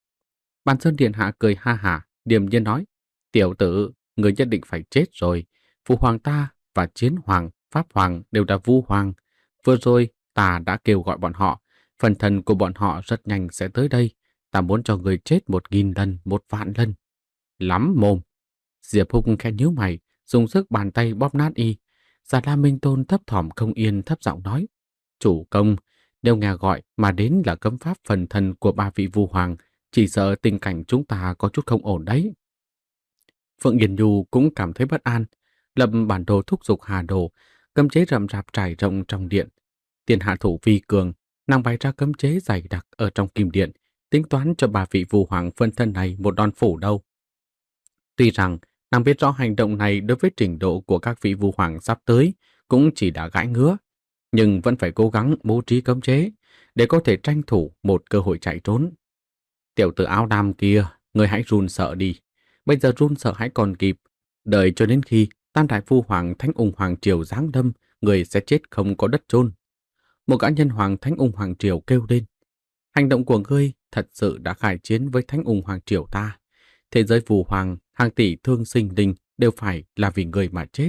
Bàn Sơn Điện Hạ cười ha hả, điềm nhiên nói, tiểu tử, người nhất định phải chết rồi. Phụ hoàng ta và Chiến Hoàng, Pháp Hoàng đều là Vu Hoàng. Vừa rồi ta đã kêu gọi bọn họ, phần thần của bọn họ rất nhanh sẽ tới đây. Ta muốn cho người chết một nghìn lần, một vạn lần. Lắm mồm. Diệp Húc khẽ nhíu mày, dùng sức bàn tay bóp nát y. Già La Minh Tôn thấp thỏm không yên thấp giọng nói, chủ công, nếu nghe gọi mà đến là cấm pháp phần thần của ba vị Vu Hoàng, chỉ sợ tình cảnh chúng ta có chút không ổn đấy. Phượng Yên Nhu cũng cảm thấy bất an, lập bản đồ thúc giục hà đồ, cấm chế rậm rạp trải rộng trong điện. Tiền hạ thủ vi cường, nàng bày ra cấm chế dày đặc ở trong kim điện, tính toán cho ba vị Vu Hoàng phân thân này một đòn phủ đâu. Tuy rằng nàng biết rõ hành động này đối với trình độ của các vị Vu Hoàng sắp tới cũng chỉ đã gãi ngứa, nhưng vẫn phải cố gắng bố trí cấm chế để có thể tranh thủ một cơ hội chạy trốn. Tiểu tử áo đam kia, người hãy run sợ đi. Bây giờ run sợ hãy còn kịp. Đợi cho đến khi Tam Đại Phu Hoàng Thánh Ung Hoàng Triều giáng đâm, người sẽ chết không có đất chôn. Một gã nhân hoàng Thánh Ung Hoàng Triều kêu lên. Hành động của ngươi thật sự đã khai chiến với Thánh Ung Hoàng Triều ta. Thế giới Phù Hoàng, hàng tỷ thương sinh linh đều phải là vì người mà chết.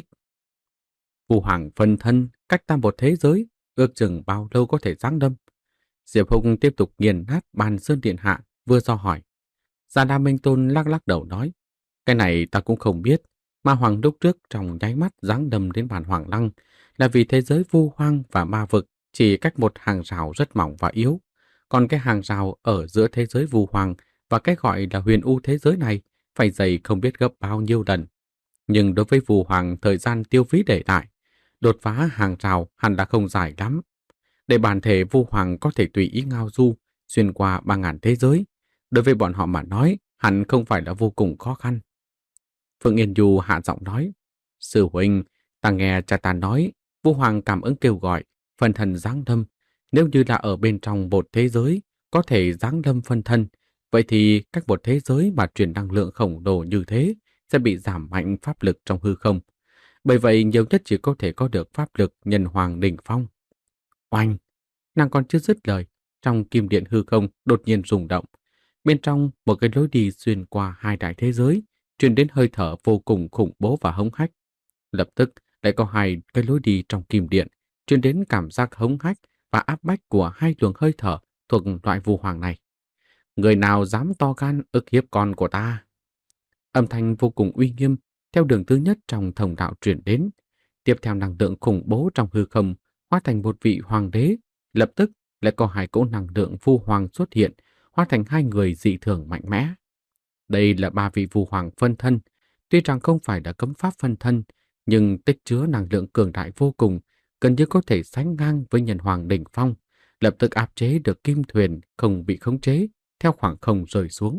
Phù Hoàng phân thân cách ta một thế giới, ước chừng bao lâu có thể giáng đâm. Diệp Hùng tiếp tục nghiền nát Bàn Sơn Điện Hạ, vừa do hỏi. Già Đa Minh Tôn lắc lắc đầu nói, cái này ta cũng không biết. Ma Hoàng lúc trước trong nháy mắt giáng đâm đến Bàn Hoàng Lăng là vì thế giới Vu Hoang và ma vực chỉ cách một hàng rào rất mỏng và yếu. Còn cái hàng rào ở giữa thế giới Vu Hoang và cái gọi là huyền u thế giới này phải dày không biết gấp bao nhiêu lần. Nhưng đối với Vu Hoàng thời gian tiêu phí để lại, đột phá hàng rào hẳn đã không dài lắm. Để bản thể Vu Hoàng có thể tùy ý ngao du xuyên qua ba ngàn thế giới, đối với bọn họ mà nói hẳn không phải là vô cùng khó khăn. Phượng Yên Du hạ giọng nói, sư huynh, ta nghe cha ta nói, Vu Hoàng cảm ứng kêu gọi, phân thân giáng lâm. Nếu như là ở bên trong một thế giới, có thể giáng lâm phân thân, vậy thì cách một thế giới mà truyền năng lượng khổng lồ như thế sẽ bị giảm mạnh pháp lực trong hư không. Bởi vậy nhiều nhất chỉ có thể có được pháp lực nhân hoàng đỉnh phong. Oanh! Nàng còn chưa dứt lời, trong kim điện hư không đột nhiên rung động. Bên trong một cái lối đi xuyên qua hai đại thế giới, truyền đến hơi thở vô cùng khủng bố và hống hách. Lập tức lại có hai cái lối đi trong kim điện, truyền đến cảm giác hống hách và áp bách của hai luồng hơi thở thuộc loại Vu Hoàng này. Người nào dám to gan ức hiếp con của ta? Âm thanh vô cùng uy nghiêm theo đường thứ nhất trong thông đạo truyền đến. Tiếp theo năng lượng khủng bố trong hư không hóa thành một vị hoàng đế. Lập tức lại có hai cỗ năng lượng Vu Hoàng xuất hiện, hóa thành hai người dị thường mạnh mẽ. Đây là ba vị Vu Hoàng phân thân. Tuy rằng không phải là cấm pháp phân thân, nhưng tích chứa năng lượng cường đại vô cùng, gần như có thể sánh ngang với nhân hoàng đỉnh phong, lập tức áp chế được kim thuyền không bị khống chế, theo khoảng không rơi xuống.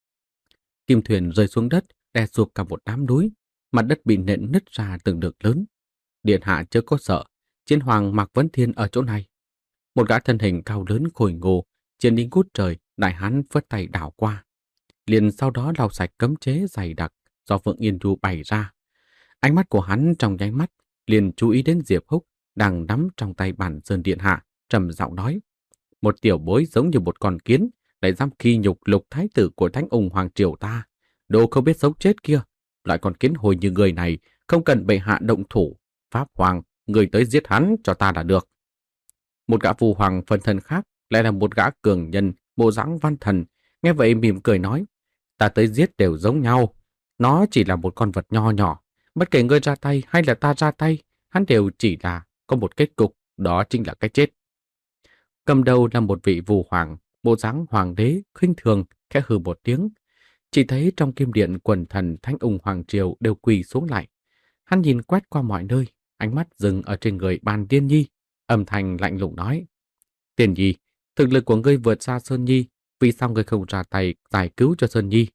Kim thuyền rơi xuống đất, đè sụp cả một đám núi, mặt đất bị nện nứt ra từng đường lớn. Điện hạ chưa có sợ, Chiến Hoàng Mạc Vấn Thiên ở chỗ này. Một gã thân hình cao lớn khôi ngô, chiến đi ngút trời, đại hán phất tay đảo qua. Liền sau đó lau sạch cấm chế dày đặc do Phượng Yên Du bày ra. Ánh mắt của hắn trong nháy mắt liền chú ý đến Diệp Húc đang nắm trong tay Bản Sơn Điện Hạ, trầm giọng nói: một tiểu bối giống như một con kiến, lại dám khi nhục lục thái tử của Thánh Ung Hoàng Triều ta, đồ không biết sống chết kia. Loại con kiến hồi như người này không cần bệ hạ động thủ. Pháp Hoàng, người tới giết hắn cho ta là được. Một gã phù hoàng phân thân khác lại là một gã cường nhân bộ dáng văn thần, nghe vậy mỉm cười nói: ta tới giết đều giống nhau, nó chỉ là một con vật nho nhỏ, bất kể ngươi ra tay hay là ta ra tay, hắn đều chỉ là có một kết cục, đó chính là cái chết. Cầm đầu là một vị phù hoàng bộ dáng hoàng đế khinh thường, khẽ hừ một tiếng. Chỉ thấy trong kim điện quần thần Thánh Ung Hoàng Triều đều quỳ xuống lại. Hắn nhìn quét qua mọi nơi, ánh mắt dừng ở trên người Bàn Tiên Nhi, âm thanh lạnh lùng nói: Tiên Nhi, thực lực của ngươi vượt xa Sơn Nhi, vì sao ngươi không ra tay giải cứu cho Sơn Nhi?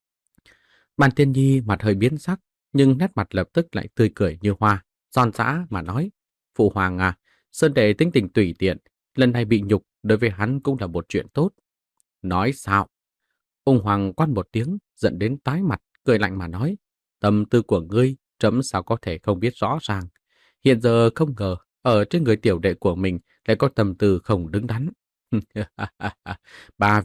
Bàn Tiên Nhi mặt hơi biến sắc, nhưng nét mặt lập tức lại tươi cười như hoa, giòn giã mà nói: Phụ hoàng à, Sơn đệ tính tình tùy tiện, lần này bị nhục đối với hắn cũng là một chuyện tốt. Nói sao? Ung Hoàng quát một tiếng, giận đến tái mặt, cười lạnh mà nói: tâm tư của ngươi, trẫm sao có thể không biết rõ ràng. Hiện giờ không ngờ, ở trên người tiểu đệ của mình lại có tâm tư không đứng đắn. Ba vị,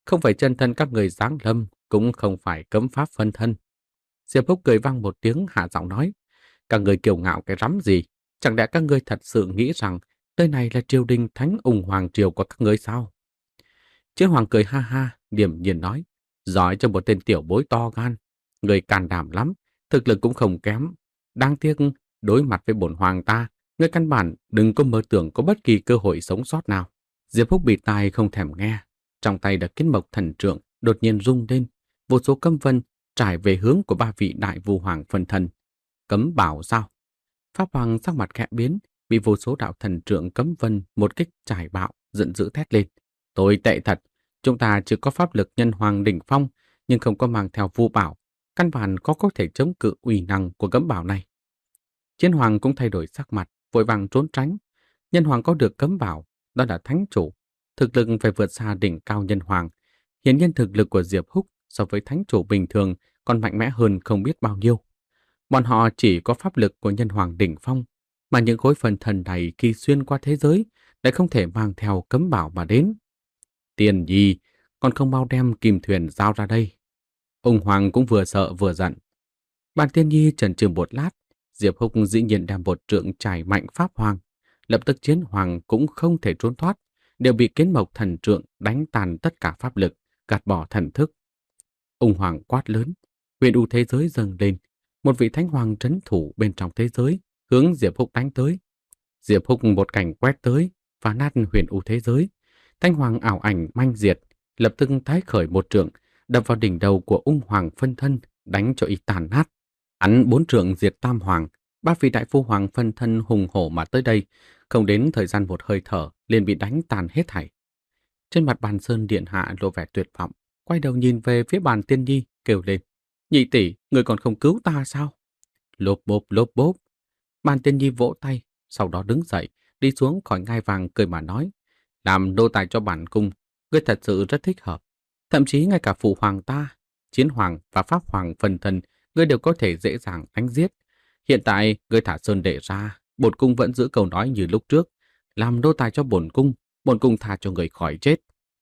Không phải chân thân các người giáng lâm, cũng không phải cấm pháp phân thân. Diệp Húc cười vang một tiếng hạ giọng nói, các người kiêu ngạo cái rắm gì? Chẳng lẽ các ngươi thật sự nghĩ rằng nơi này là triều đình thánh ung hoàng triều của các ngươi sao? Chiến hoàng cười ha ha, điềm nhiên nói, giỏi cho một tên tiểu bối to gan. Người can đảm lắm, thực lực cũng không kém. Đáng tiếc, đối mặt với bổn hoàng ta, người căn bản đừng có mơ tưởng có bất kỳ cơ hội sống sót nào. Diệp Húc bị tai không thèm nghe. Trong tay đã kiến mộc thần trượng đột nhiên rung lên, vô số cấm vân trải về hướng của ba vị đại vu hoàng phân thân. Cấm bảo sao? Pháp hoàng sắc mặt khẽ biến, bị vô số đạo thần trượng cấm vân một kích trải bạo, giận dữ thét lên. Tôi tệ thật, chúng ta chưa có pháp lực nhân hoàng đỉnh phong, nhưng không có mang theo vu bảo, căn bản có có thể chống cự uy năng của cấm bảo này. Chiến hoàng cũng thay đổi sắc mặt, vội vàng trốn tránh. Nhân hoàng có được cấm bảo, đó là thánh chủ, thực lực phải vượt xa đỉnh cao nhân hoàng. Hiển nhiên thực lực của Diệp Húc so với thánh chủ bình thường còn mạnh mẽ hơn không biết bao nhiêu. Bọn họ chỉ có pháp lực của nhân hoàng đỉnh phong, mà những khối phần thần này khi xuyên qua thế giới lại không thể mang theo cấm bảo mà đến. Tiền gì, còn không mau đem kim thuyền giao ra đây. Ông hoàng cũng vừa sợ vừa giận. Bàn Tiên Nhi chần chừ một lát, Diệp Húc dĩ nhiên đem một trượng trải mạnh pháp hoàng. Lập tức chiến hoàng cũng không thể trốn thoát, đều bị kiến mộc thần trượng đánh tàn tất cả pháp lực, gạt bỏ thần thức. Ông hoàng quát lớn, huyền u thế giới dâng lên, một vị thánh hoàng trấn thủ bên trong thế giới hướng Diệp Húc đánh tới. Diệp Húc một cảnh quét tới, phá nát huyền u thế giới. Thánh hoàng ảo ảnh manh diệt, lập tức tái khởi một trượng, đập vào đỉnh đầu của ung hoàng phân thân, đánh cho y tàn nát. Hắn bốn trượng diệt tam hoàng, ba vị đại phu hoàng phân thân hùng hổ mà tới đây, không đến thời gian một hơi thở liền bị đánh tàn hết thảy. Trên mặt Bàn Sơn điện hạ lộ vẻ tuyệt vọng, quay đầu nhìn về phía Bàn Tiên Nhi, kêu lên: "Nhị tỷ, người còn không cứu ta sao?" Lốp bốp lốp bốp. Bàn Tiên Nhi vỗ tay, sau đó đứng dậy, đi xuống khỏi ngai vàng cười mà nói: "Làm nô tài cho bản cung, ngươi thật sự rất thích hợp. Thậm chí ngay cả phụ hoàng ta, chiến hoàng và pháp hoàng phân thân, ngươi đều có thể dễ dàng đánh giết. Hiện tại ngươi thả sơn đệ ra, bổn cung vẫn giữ câu nói như lúc trước, làm nô tài cho bổn cung, bổn cung tha cho người khỏi chết."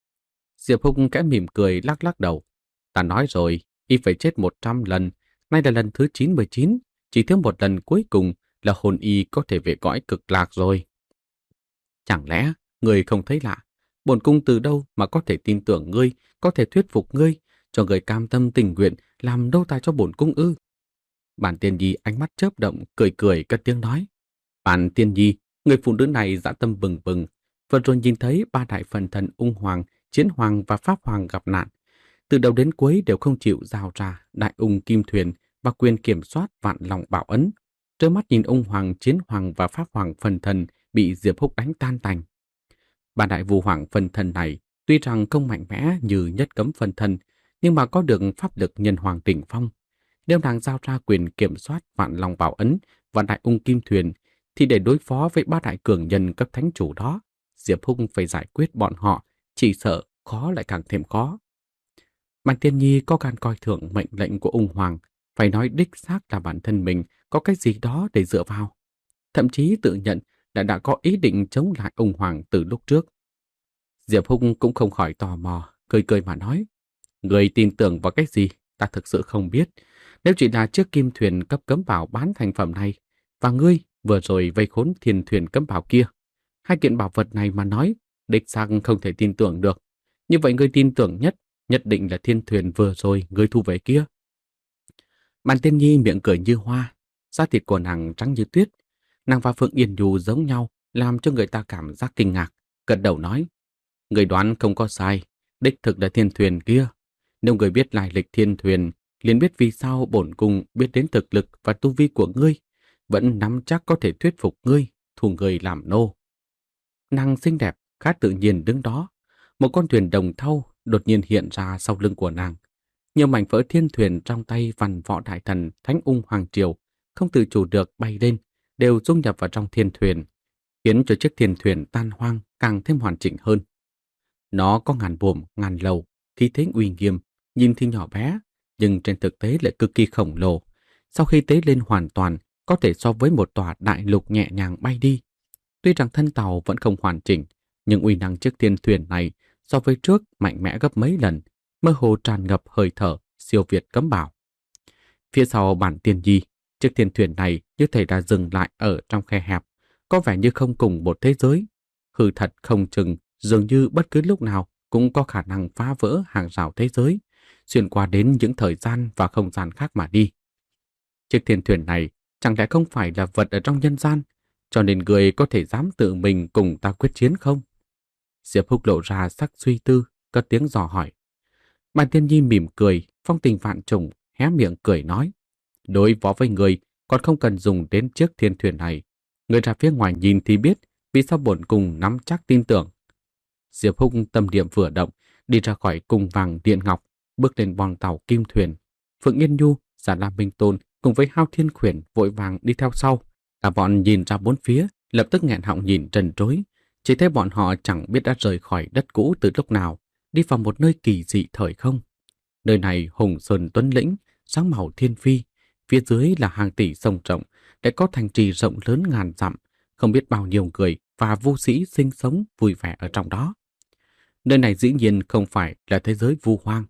Diệp Húc kẽ mỉm cười lắc lắc đầu. "Ta nói rồi, y phải chết một trăm lần, nay là lần thứ chín mươi chín, chỉ thiếu một lần cuối cùng là hồn y có thể về cõi cực lạc rồi." "Chẳng lẽ ngươi không thấy lạ? Bổn cung từ đâu mà có thể tin tưởng ngươi, có thể thuyết phục ngươi, cho người cam tâm tình nguyện làm nô tài cho bổn cung ư?" Bàn Tiên Nhi ánh mắt chớp động, cười cười cất tiếng nói: "Bàn Tiên Nhi, người phụ nữ này dã tâm bừng bừng, vừa rồi nhìn thấy ba đại phần thần ung hoàng, chiến hoàng và pháp hoàng gặp nạn, từ đầu đến cuối đều không chịu giao ra đại ung kim thuyền và quyền kiểm soát vạn lòng bảo ấn. Trơ mắt nhìn ung hoàng, chiến hoàng và pháp hoàng phần thần bị Diệp Húc đánh tan tành. Ba đại vu hoàng phần thần này tuy rằng không mạnh mẽ như nhất cấm phần thần, nhưng mà có được pháp lực nhân hoàng đỉnh phong. Nếu nàng giao ra quyền kiểm soát vạn lòng bảo ấn và đại ung kim thuyền, thì để đối phó với ba đại cường nhân cấp thánh chủ đó, Diệp Húc phải giải quyết bọn họ, chỉ sợ khó lại càng thêm khó. Bàn Tiên Nhi có gan coi thường mệnh lệnh của ung hoàng, phải nói đích xác là bản thân mình có cái gì đó để dựa vào. Thậm chí tự nhận đã đã có ý định chống lại ung hoàng từ lúc trước. Diệp Húc cũng không khỏi tò mò, cười cười mà nói: "Người tin tưởng vào cái gì, ta thực sự không biết. Nếu chỉ là chiếc kim thuyền cấp cấm bảo bán thành phẩm này, và ngươi vừa rồi vây khốn thiên thuyền cấm bảo kia, hai kiện bảo vật này mà nói, đích xác không thể tin tưởng được. Như vậy ngươi tin tưởng nhất, nhất định là thiên thuyền vừa rồi ngươi thu về kia." Bàn Tiên Nhi miệng cười như hoa, da thịt của nàng trắng như tuyết. Nàng và Phượng Yên Nhu giống nhau, làm cho người ta cảm giác kinh ngạc, gật đầu nói: "Người đoán không có sai, đích thực là thiên thuyền kia. Nếu người biết lai lịch thiên thuyền, liền biết vì sao bổn cung biết đến thực lực và tu vi của ngươi, vẫn nắm chắc có thể thuyết phục ngươi, thu người làm nô." Nàng xinh đẹp, khá tự nhiên đứng đó. Một con thuyền đồng thau đột nhiên hiện ra sau lưng của nàng. Nhiều mảnh vỡ thiên thuyền trong tay văn võ đại thần Thánh Ung Hoàng Triều không tự chủ được bay lên, đều dung nhập vào trong thiên thuyền, khiến cho chiếc thiên thuyền tan hoang càng thêm hoàn chỉnh hơn. Nó có ngàn buồm, ngàn lầu, khí thế uy nghiêm, nhìn thì nhỏ bé, nhưng trên thực tế lại cực kỳ khổng lồ. Sau khi tế lên hoàn toàn, có thể so với một tòa đại lục nhẹ nhàng bay đi. Tuy rằng thân tàu vẫn không hoàn chỉnh, nhưng uy năng chiếc thiên thuyền này so với trước mạnh mẽ gấp mấy lần, mơ hồ tràn ngập hơi thở siêu việt cấm bảo. Phía sau bản tiên nhi, chiếc thiên thuyền này như thể đã dừng lại ở trong khe hẹp, có vẻ như không cùng một thế giới. Hư thật không chừng, dường như bất cứ lúc nào cũng có khả năng phá vỡ hàng rào thế giới, xuyên qua đến những thời gian và không gian khác mà đi. Chiếc thiên thuyền này chẳng lẽ không phải là vật ở trong nhân gian, cho nên người có thể dám tự mình cùng ta quyết chiến không? Diệp Húc lộ ra sắc suy tư, cất tiếng dò hỏi. Bàn Tiên Nhi mỉm cười, phong tình vạn trùng, hé miệng cười nói. Đối phó với người, còn không cần dùng đến chiếc thiên thuyền này. Người ra phía ngoài nhìn thì biết, vì sao bổn cung nắm chắc tin tưởng. Diệp Húc tâm niệm vừa động, đi ra khỏi cung vàng điện ngọc, bước lên bong tàu kim thuyền. Phượng Yên Nhu, Giả Lam Minh Tôn cùng với Hao Thiên Khuyển vội vàng đi theo sau. Cả bọn nhìn ra bốn phía, lập tức nghẹn họng nhìn trần trối. Chỉ thấy bọn họ chẳng biết đã rời khỏi đất cũ từ lúc nào, đi vào một nơi kỳ dị thời không. Nơi này hùng sơn tuấn lĩnh, sáng màu thiên phi, phía dưới là hàng tỷ sông rộng, lại có thành trì rộng lớn ngàn dặm, không biết bao nhiêu người và vu sĩ sinh sống vui vẻ ở trong đó. Nơi này dĩ nhiên không phải là thế giới vu hoang.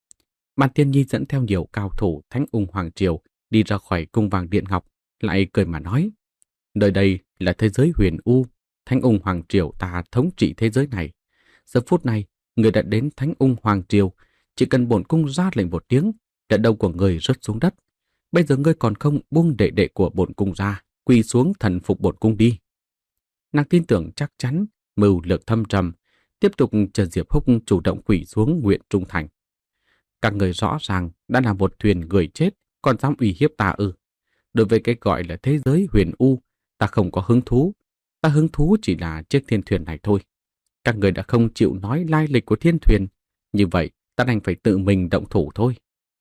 Bàn Tiên Nhi dẫn theo nhiều cao thủ Thánh Ung Hoàng Triều đi ra khỏi cung vàng điện ngọc, lại cười mà nói. Nơi đây là thế giới huyền u, Thánh Ung Hoàng Triều ta thống trị thế giới này. Giờ phút này, người đã đến Thánh Ung Hoàng Triều, chỉ cần bổn cung ra lệnh một tiếng, trận đầu của người rớt xuống đất. Bây giờ ngươi còn không buông đệ đệ của bổn cung ra, quỳ xuống thần phục bổn cung đi. Nàng tin tưởng chắc chắn, mưu lược thâm trầm, tiếp tục chờ Diệp Húc chủ động quỳ xuống nguyện trung thành. Các người rõ ràng đã là một thuyền người chết, còn dám uy hiếp ta ư? Đối với cái gọi là thế giới huyền u, ta không có hứng thú. Ta hứng thú chỉ là chiếc thiên thuyền này thôi. Các người đã không chịu nói lai lịch của thiên thuyền, như vậy ta đành phải tự mình động thủ thôi.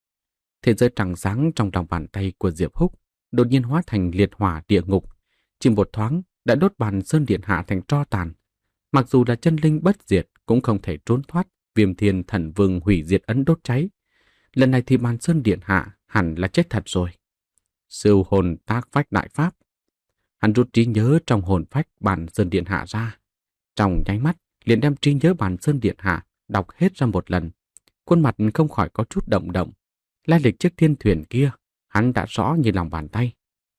Thế giới trắng sáng trong lòng bàn tay của Diệp Húc đột nhiên hóa thành liệt hỏa địa ngục, chỉ một thoáng đã đốt bàn sơn điện hạ thành tro tàn. Mặc dù là chân linh bất diệt cũng không thể trốn thoát Viêm Thiên Thần Vương hủy diệt ấn đốt cháy. Lần này thì bàn sơn điện hạ hẳn là chết thật rồi. Sưu hồn tác phách đại pháp. Hắn rút trí nhớ trong hồn phách bàn sơn điện hạ ra. Trong nháy mắt liền đem trí nhớ bàn sơn điện hạ đọc hết ra một lần. Khuôn mặt không khỏi có chút động động. Lai lịch chiếc thiên thuyền kia hắn đã rõ như lòng bàn tay.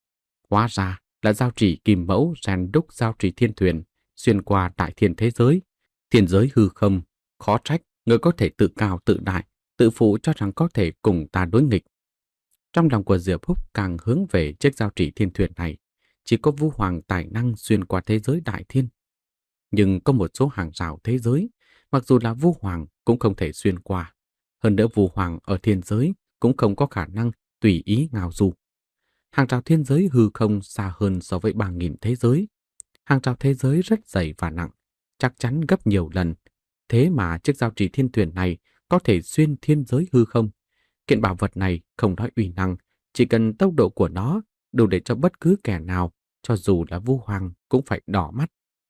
Hóa ra là giao chỉ kim mẫu rèn đúc giao chỉ thiên thuyền xuyên qua đại thiên thế giới. Thiên giới hư không, khó trách người có thể tự cao tự đại, tự phụ cho rằng có thể cùng ta đối nghịch. Trong lòng của Diệp Húc càng hướng về chiếc giao chỉ thiên thuyền này, chỉ có Vu Hoàng tài năng xuyên qua thế giới đại thiên. Nhưng có một số hàng rào thế giới, mặc dù là Vu Hoàng cũng không thể xuyên qua. Hơn nữa Vu Hoàng ở thiên giới cũng không có khả năng tùy ý ngao du. Hàng rào thiên giới hư không xa hơn so với ba nghìn thế giới. Hàng rào thế giới rất dày và nặng, chắc chắn gấp nhiều lần. Thế mà chiếc giao chỉ thiên thuyền này có thể xuyên thiên giới hư không. Kiện bảo vật này không nói uy năng, chỉ cần tốc độ của nó đủ để cho bất cứ kẻ nào, cho dù là Vu Hoàng cũng phải đỏ mắt.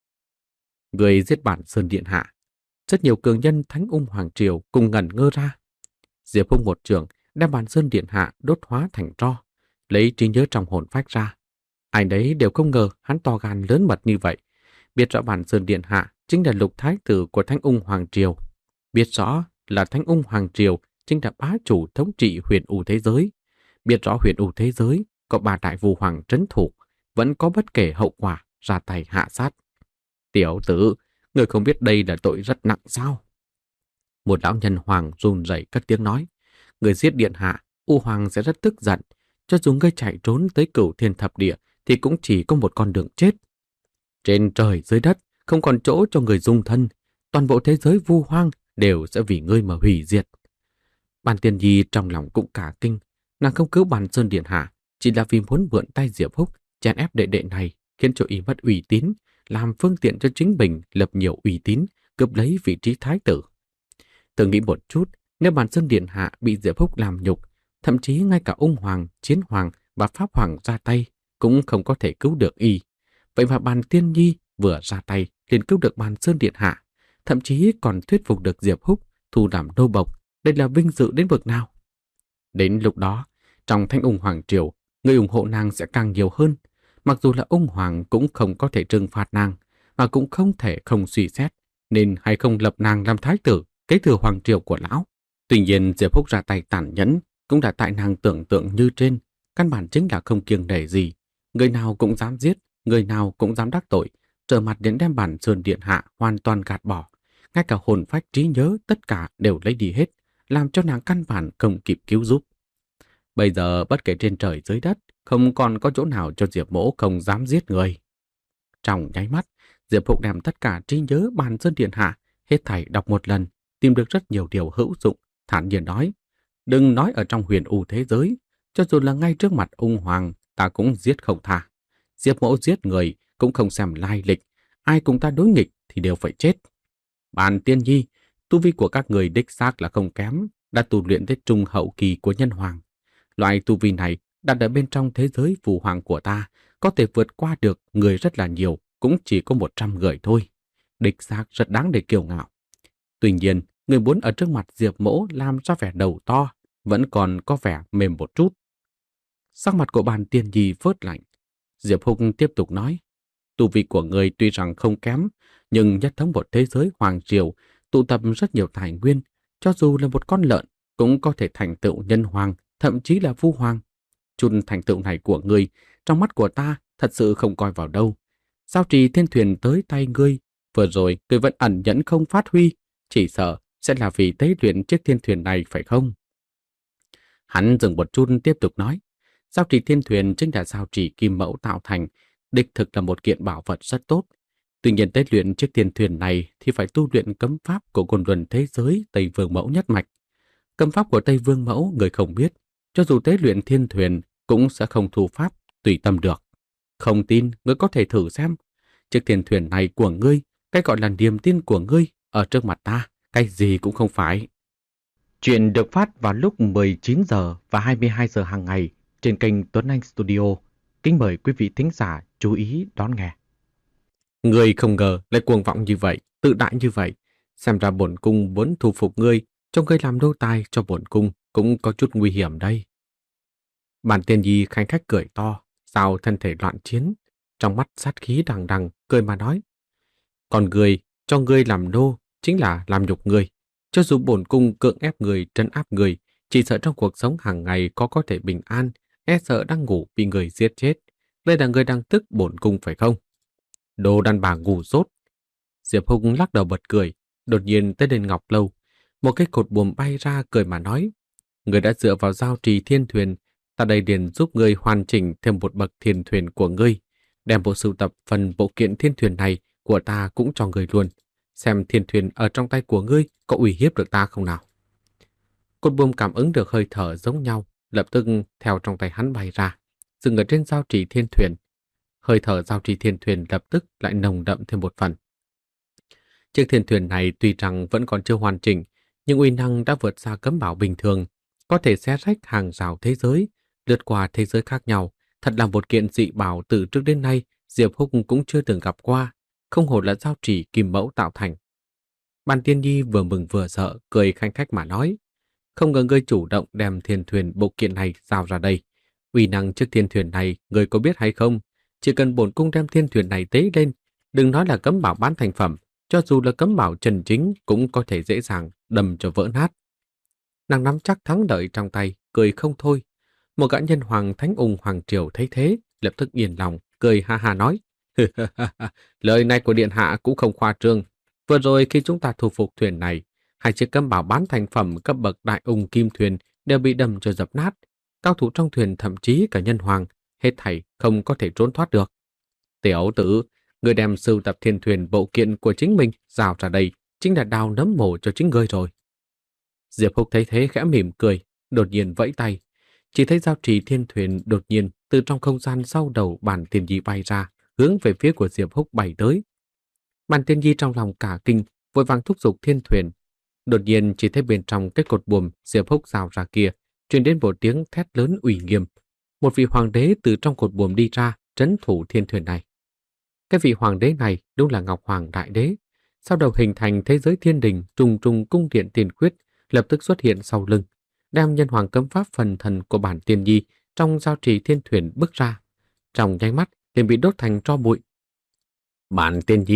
Người giết bản sơn điện hạ. Rất nhiều cường nhân Thánh Ung Hoàng Triều cùng ngẩn ngơ ra. Diệp Húc một trường đem bản sơn điện hạ đốt hóa thành tro, lấy trí nhớ trong hồn phách ra. Ai đấy đều không ngờ hắn to gan lớn mật như vậy. Biết rõ bản sơn điện hạ chính là lục thái tử của Thánh Ung Hoàng Triều. Biết rõ là Thánh Ung Hoàng Triều chính là bá chủ thống trị huyền u thế giới. Biết rõ huyền u thế giới có ba đại Vu Hoàng trấn thủ, vẫn có bất kể hậu quả ra tay hạ sát. Tiểu tử, người không biết đây là tội rất nặng sao? Một lão nhân hoàng run rẩy cất tiếng nói. Người giết điện hạ, U Hoàng sẽ rất tức giận. Cho dù ngươi chạy trốn tới Cửu Thiên Thập Địa thì cũng chỉ có một con đường chết. Trên trời dưới đất không còn chỗ cho người dung thân. Toàn bộ thế giới Vu Hoang đều sẽ vì ngươi mà hủy diệt. Bàn Tiên Nhi trong lòng cũng cả kinh. Nàng không cứu Bàn Sơn điện hạ chỉ là vì muốn mượn tay Diệp Húc chèn ép đệ đệ này, khiến cho y mất uy tín, làm phương tiện cho chính mình lập nhiều uy tín, cướp lấy vị trí thái tử. Tự nghĩ một chút, nếu Bàn Sơn điện hạ bị Diệp Húc làm nhục, thậm chí ngay cả Ung Hoàng, Chiến Hoàng và Pháp Hoàng ra tay cũng không có thể cứu được y. Vậy mà Bàn Tiên Nhi vừa ra tay liền cứu được Bàn Sơn điện hạ, thậm chí còn thuyết phục được Diệp Húc thu làm nô bộc. Đây là vinh dự đến bậc nào? Đến lúc đó, trong Thánh Ung Hoàng Triều, người ủng hộ nàng sẽ càng nhiều hơn. Mặc dù là Ung Hoàng cũng không có thể trừng phạt nàng, mà cũng không thể không suy xét nên hay không lập nàng làm thái tử, kế thừa hoàng triều của lão. Tuy nhiên Diệp Húc ra tay tàn nhẫn cũng đã tại nàng tưởng tượng như trên, căn bản chính là không kiêng nể gì. Người nào cũng dám giết, người nào cũng dám đắc tội, trở mặt đến đem bản Sơn Điện Hạ hoàn toàn gạt bỏ. Ngay cả hồn phách trí nhớ tất cả đều lấy đi hết, làm cho nàng căn bản không kịp cứu giúp. Bây giờ bất kể trên trời dưới đất, không còn có chỗ nào cho Diệp Mỗ không dám giết người. Trong nháy mắt, Diệp Húc đem tất cả trí nhớ bản Sơn Điện Hạ hết thảy đọc một lần, tìm được rất nhiều điều hữu dụng, thản nhiên nói: đừng nói ở trong huyền u thế giới, cho dù là ngay trước mặt ung hoàng, ta cũng giết không tha. Diệp Mỗ giết người cũng không xem lai lịch, ai cùng ta đối nghịch thì đều phải chết. Bàn Tiên Nhi, tu vi của các người đích xác là không kém, đã tu luyện tới trung hậu kỳ của nhân hoàng. Loại tu vi này đặt ở bên trong thế giới phù hoàng của ta, có thể vượt qua được người rất là nhiều, cũng chỉ có một trăm người thôi. Đích xác rất đáng để kiêu ngạo. Tuy nhiên, người muốn ở trước mặt Diệp Mỗ làm ra vẻ đầu to, vẫn còn có vẻ mềm một chút. Sắc mặt của Bàn Tiên Nhi phớt lạnh. Diệp Húc tiếp tục nói: tu vi của người tuy rằng không kém, nhưng nhất thống một thế giới hoàng triều, tụ tập rất nhiều tài nguyên, cho dù là một con lợn cũng có thể thành tựu nhân hoàng, thậm chí là vu hoàng. Chút thành tựu này của ngươi, trong mắt của ta thật sự không coi vào đâu. Giao trì thiên thuyền tới tay ngươi, vừa rồi ngươi vẫn ẩn nhẫn không phát huy, chỉ sợ sẽ là vì tế luyện chiếc thiên thuyền này phải không? Hắn dừng một chút tiếp tục nói: giao trì thiên thuyền chính là giao trì kim mẫu tạo thành, đích thực là một kiện bảo vật rất tốt. Tuy nhiên tế luyện chiếc thiên thuyền này thì phải tu luyện cấm pháp của côn luân thế giới Tây Vương Mẫu nhất mạch. Cấm pháp của Tây Vương Mẫu người không biết, cho dù tế luyện thiên thuyền cũng sẽ không thu pháp tùy tâm được. Không tin, ngươi có thể thử xem. Chiếc thiên thuyền này của ngươi, cái gọi là niềm tin của ngươi, ở trước mặt ta, cái gì cũng không phải. Chuyện được phát vào lúc mười chín giờ và hai mươi hai giờ hàng ngày trên kênh Tuấn Anh Studio. Kính mời quý vị thính giả chú ý đón nghe. Ngươi không ngờ lại cuồng vọng như vậy, tự đại như vậy. Xem ra bổn cung muốn thu phục ngươi, cho ngươi làm nô tài cho bổn cung cũng có chút nguy hiểm đây. Bàn Tiên Nhi khanh khách cười to, sao thân thể loạn chiến, trong mắt sát khí đằng đằng, cười mà nói: còn ngươi, cho ngươi làm nô chính là làm nhục ngươi. Cho dù bổn cung cưỡng ép người, trấn áp người, chỉ sợ trong cuộc sống hàng ngày có có thể bình an, e sợ đang ngủ bị người giết chết. Đây là người đang tức bổn cung phải không? Đồ đàn bà ngu dốt. Diệp Húc lắc đầu bật cười, đột nhiên tới lên ngọc lâu. Một cái cột buồm bay ra cười mà nói: người đã dựa vào giao trì thiên thuyền, ta đây liền giúp ngươi hoàn chỉnh thêm một bậc thiên thuyền của ngươi. Đem bộ sưu tập phần bộ kiện thiên thuyền này của ta cũng cho ngươi luôn. Xem thiên thuyền ở trong tay của ngươi có uy hiếp được ta không nào? Cột buồm cảm ứng được hơi thở giống nhau, lập tức theo trong tay hắn bay ra, dừng ở trên giao trì thiên thuyền. Hơi thở giao trì thiên thuyền lập tức lại nồng đậm thêm một phần. Chiếc thiên thuyền này tuy rằng vẫn còn chưa hoàn chỉnh, nhưng uy năng đã vượt xa cấm bảo bình thường, có thể xé rách hàng rào thế giới, lướt qua thế giới khác nhau. Thật là một kiện dị bảo từ trước đến nay Diệp Húc cũng chưa từng gặp qua, không hổ là giao trì kim mẫu tạo thành. Bàn Tiên Nhi vừa mừng vừa sợ, cười khanh khách mà nói: không ngờ ngươi chủ động đem thiên thuyền bộ kiện này giao ra đây. Uy năng chiếc thiên thuyền này ngươi có biết hay không? Chỉ cần bổn cung đem thiên thuyền này tế lên, đừng nói là cấm bảo bán thành phẩm, cho dù là cấm bảo chân chính cũng có thể dễ dàng đâm cho vỡ nát. Nàng nắm chắc thắng lợi trong tay, cười không thôi. Một gã nhân hoàng thánh ung hoàng triều thấy thế, lập tức yên lòng, cười ha ha nói: lời này của điện hạ cũng không khoa trương. Vừa rồi khi chúng ta thu phục thuyền này, hai chiếc cấm bảo bán thành phẩm cấp bậc đại ung kim thuyền đều bị đâm cho dập nát. Cao thủ trong thuyền thậm chí cả nhân hoàng, hết thảy không có thể trốn thoát được. Tiểu tử, người đem sưu tập thiên thuyền bộ kiện của chính mình giao ra đây, chính là đào nấm mồ cho chính ngươi rồi. Diệp Húc thấy thế khẽ mỉm cười, đột nhiên vẫy tay. Chỉ thấy giao trì thiên thuyền đột nhiên từ trong không gian sau đầu Bàn Tiên Nhi bay ra, hướng về phía của Diệp Húc bay tới. Bàn Tiên Nhi trong lòng cả kinh, vội vàng thúc giục thiên thuyền. Đột nhiên chỉ thấy bên trong cái cột buồm Diệp Húc rào ra kia, truyền đến một tiếng thét lớn uy nghiêm. Một vị hoàng đế từ trong cột buồm đi ra, trấn thủ thiên thuyền này. Cái vị hoàng đế này đúng là Ngọc Hoàng Đại Đế. Sau đầu hình thành thế giới thiên đình, trùng trùng cung điện tiền khuyết, lập tức xuất hiện sau lưng, đem nhân hoàng cấm pháp phần thần của Bản Tiên Nhi trong giao trì thiên thuyền bước ra. Trong nháy mắt liền bị đốt thành tro bụi. Bản Tiên Nhi,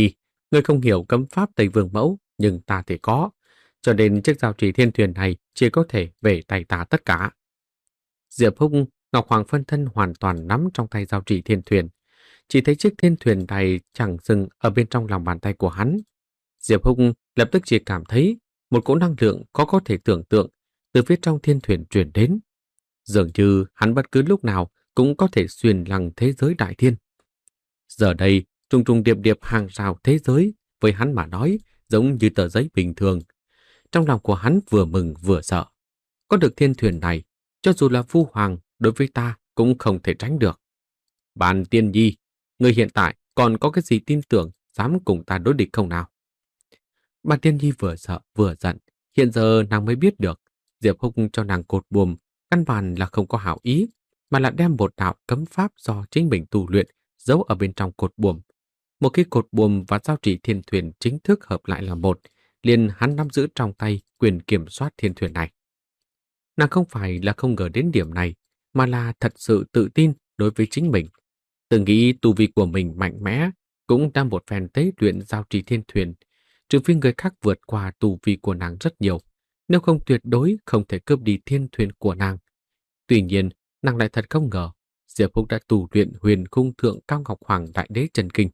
Ngươi không hiểu cấm pháp Tây Vương Mẫu, nhưng ta thì có. Cho nên chiếc giao trì thiên thuyền này chỉ có thể về tay ta tất cả. Diệp Húc, Ngọc Hoàng phân thân hoàn toàn nắm trong tay giao trì thiên thuyền. Chỉ thấy chiếc thiên thuyền này chẳng dừng ở bên trong lòng bàn tay của hắn. Diệp Húc lập tức chỉ cảm thấy một cỗ năng lượng có có thể tưởng tượng từ phía trong thiên thuyền truyền đến. Dường như hắn bất cứ lúc nào cũng có thể xuyên lăng thế giới đại thiên. Giờ đây, trùng trùng điệp điệp hàng rào thế giới với hắn mà nói giống như tờ giấy bình thường. Trong lòng của hắn vừa mừng vừa sợ. Có được thiên thuyền này, cho dù là phu hoàng đối với ta cũng không thể tránh được. Bàn Tiên Nhi, người hiện tại còn có cái gì tin tưởng dám cùng ta đối địch không nào? Bàn Tiên Nhi vừa sợ vừa giận. Hiện giờ nàng mới biết được Diệp Húc cho nàng cột buồm căn bản là không có hảo ý, mà là đem một đạo cấm pháp do chính mình tu luyện giấu ở bên trong cột buồm. Một khi cột buồm và giao trì thiên thuyền chính thức hợp lại là một, liền hắn nắm giữ trong tay quyền kiểm soát thiên thuyền này. Nàng không phải là không ngờ đến điểm này, mà là thật sự tự tin đối với chính mình. Tự nghĩ tu vi của mình mạnh mẽ, cũng đang một phen tế luyện giao trì thiên thuyền, trừ phi người khác vượt qua tu vi của nàng rất nhiều, nếu không tuyệt đối không thể cướp đi thiên thuyền của nàng. Tuy nhiên, nàng lại thật không ngờ, Diệp Húc đã tu luyện huyền khung thượng cao ngọc hoàng đại đế chân kinh.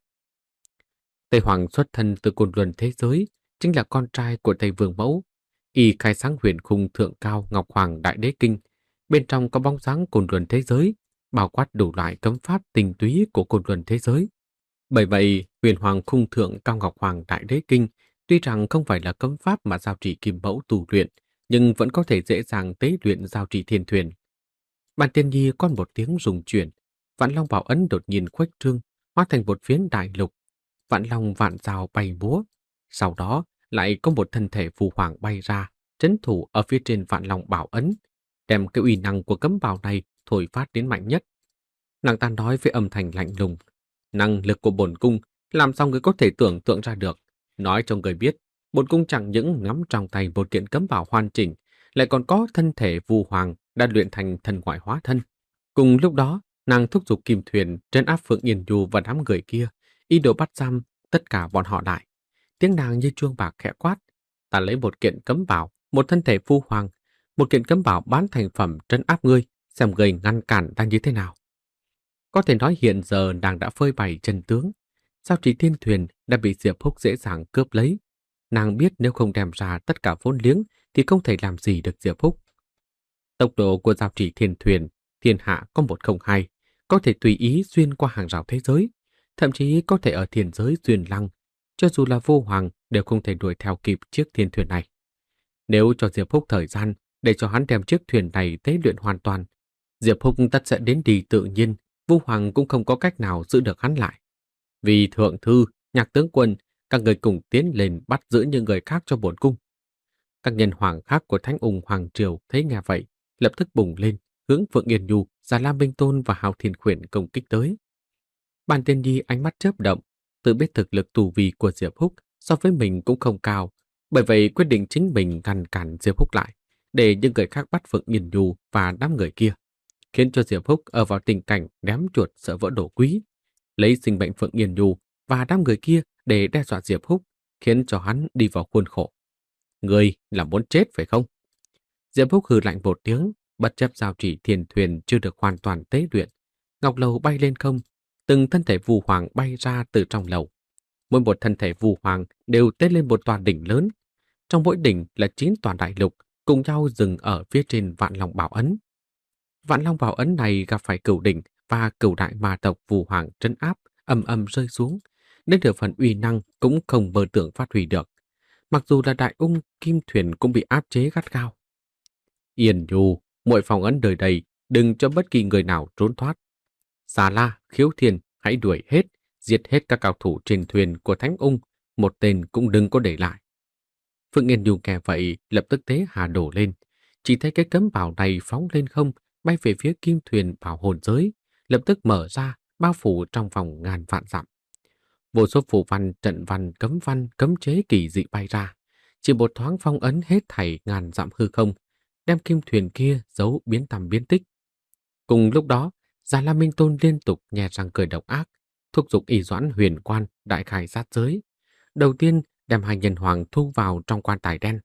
Tây Hoàng xuất thân từ cồn luân thế giới, chính là con trai của Tây Vương Mẫu. Y khai sáng huyền khung thượng cao ngọc hoàng đại đế kinh, bên trong có bóng dáng cồn luân thế giới, bao quát đủ loại cấm pháp tinh túy của cồn luân thế giới. Bởi vậy, huyền hoàng khung thượng cao ngọc hoàng đại đế kinh tuy rằng không phải là cấm pháp mà giao trì kim mẫu tu luyện, nhưng vẫn có thể dễ dàng tế luyện giao trì thiên thuyền. Bàn Tiên Nhi có một tiếng rung chuyển, Vạn Long Bảo Ấn đột nhiên khuếch trương, hóa thành một phiến đại lục. Vạn Long vạn dao bay múa, sau đó lại có một thân thể phù hoàng bay ra, trấn thủ ở phía trên Vạn Long Bảo Ấn, đem cái uy năng của cấm bảo này thổi phát đến mạnh nhất. Nàng ta nói với âm thanh lạnh lùng, năng lực của bổn cung làm sao người có thể tưởng tượng ra được. Nói cho người biết, bổn cung chẳng những nắm trong tay một kiện cấm bảo hoàn chỉnh, lại còn có thân thể phù hoàng đã luyện thành thần ngoại hóa thân. Cùng lúc đó, nàng thúc giục kim thuyền trấn áp Phượng Yên Du và đám người kia, ý đồ bắt giam tất cả bọn họ lại. Tiếng nàng như chuông bạc khẽ quát, ta lấy một kiện cấm bảo, một thân thể phu hoàng, một kiện cấm bảo bán thành phẩm trấn áp ngươi, xem người ngăn cản đang như thế nào. Có thể nói hiện giờ nàng đã phơi bày chân tướng. Giao trì thiên thuyền đã bị Diệp Húc dễ dàng cướp lấy. Nàng biết nếu không đem ra tất cả vốn liếng thì không thể làm gì được Diệp Húc. Tốc độ của giao trì thiên thuyền, thiên hạ có một không hai, có thể tùy ý xuyên qua hàng rào thế giới, thậm chí có thể ở thiên giới xuyên lăng, cho dù là vô hoàng đều không thể đuổi theo kịp chiếc thiên thuyền này. Nếu cho Diệp Húc thời gian để cho hắn đem chiếc thuyền này tế luyện hoàn toàn, Diệp Húc tất sẽ đến đi tự nhiên, vô hoàng cũng không có cách nào giữ được hắn lại. Vì thượng thư, nhạc tướng quân, các người cùng tiến lên bắt giữ những người khác cho bổn cung. Các nhân hoàng khác của Thánh Ung Hoàng Triều thấy nghe vậy, lập tức bùng lên, hướng Phượng Yên Nhu, Già Lam Minh Tôn và Hào Thiên Khuyển công kích tới. Bàn Tiên Nhi ánh mắt chớp động, tự biết thực lực tù vi của Diệp Húc so với mình cũng không cao, bởi vậy quyết định chính mình ngăn cản Diệp Húc lại, để những người khác bắt Phượng Yên Nhu và đám người kia, khiến cho Diệp Húc ở vào tình cảnh ném chuột sợ vỡ đổ quý, lấy sinh mệnh Phượng Yên Nhu và đám người kia để đe dọa Diệp Húc, khiến cho hắn đi vào khuôn khổ. Người là muốn chết phải không? Diệp Húc hừ lạnh một tiếng, bất chấp giao trì thiên thuyền chưa được hoàn toàn tế luyện. Ngọc lầu bay lên không, từng thân thể phù hoàng bay ra từ trong lầu. Mỗi một thân thể phù hoàng đều tế lên một tòa đỉnh lớn. Trong mỗi đỉnh là chín tòa đại lục, cùng nhau dừng ở phía trên Vạn Long Bảo Ấn. Vạn Long Bảo Ấn này gặp phải cửu đỉnh và cửu đại ma tộc phù hoàng trấn áp, ầm ầm rơi xuống, đến được phần uy năng cũng không mơ tưởng phát huy được. Mặc dù là đại ung kim thuyền cũng bị áp chế gắt gao. Yên Nhu, muội phòng ấn đời đầy, đừng cho bất kỳ người nào trốn thoát. Xà La, Khiếu Thiên, hãy đuổi hết, giết hết các cao thủ trên thuyền của Thánh Ung, một tên cũng đừng có để lại. Phượng Yên Nhu nghe vậy, lập tức tế hà đổ lên, chỉ thấy cái cấm bảo này phóng lên không, bay về phía kim thuyền bảo hồn giới, lập tức mở ra, bao phủ trong vòng ngàn vạn dặm. Vô số phù văn, trận văn, cấm văn, cấm chế kỳ dị bay ra, chỉ một thoáng phong ấn hết thảy ngàn dặm hư không, đem kim thuyền kia giấu biến tầm biến tích. Cùng lúc đó, Già Lam Minh Tôn liên tục nhè răng cười độc ác, thúc giục y doãn huyền quan đại khai sát giới. Đầu tiên, đem hai nhân hoàng thu vào trong quan tài đen.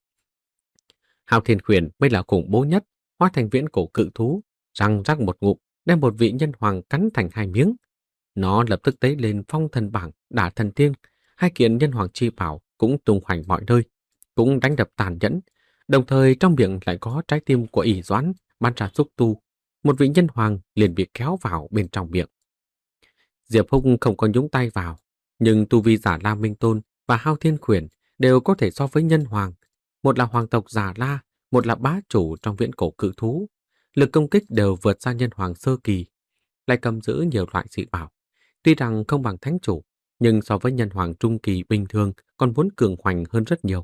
Hạo Thiên Khuyển mới là khủng bố nhất, hóa thành viễn cổ cự thú, răng rắc một ngụm, đem một vị nhân hoàng cắn thành hai miếng. Nó lập tức tế lên phong thần bảng, đả thần tiên, hai kiện nhân hoàng chi bảo cũng tung hoành mọi nơi, cũng đánh đập tàn nhẫn. Đồng thời trong miệng lại có trái tim của ỷ doãn bắn ra xúc tu, một vị nhân hoàng liền bị kéo vào bên trong miệng. Diệp Húc không có nhúng tay vào, nhưng tu vi Giả La Minh Tôn và Hạo Thiên Khuyển đều có thể so với nhân hoàng. Một là hoàng tộc Giả La, một là bá chủ trong viễn cổ cự thú. Lực công kích đều vượt xa nhân hoàng sơ kỳ, lại cầm giữ nhiều loại dị bảo. Tuy rằng không bằng thánh chủ, nhưng so với nhân hoàng trung kỳ bình thường còn muốn cường hoành hơn rất nhiều.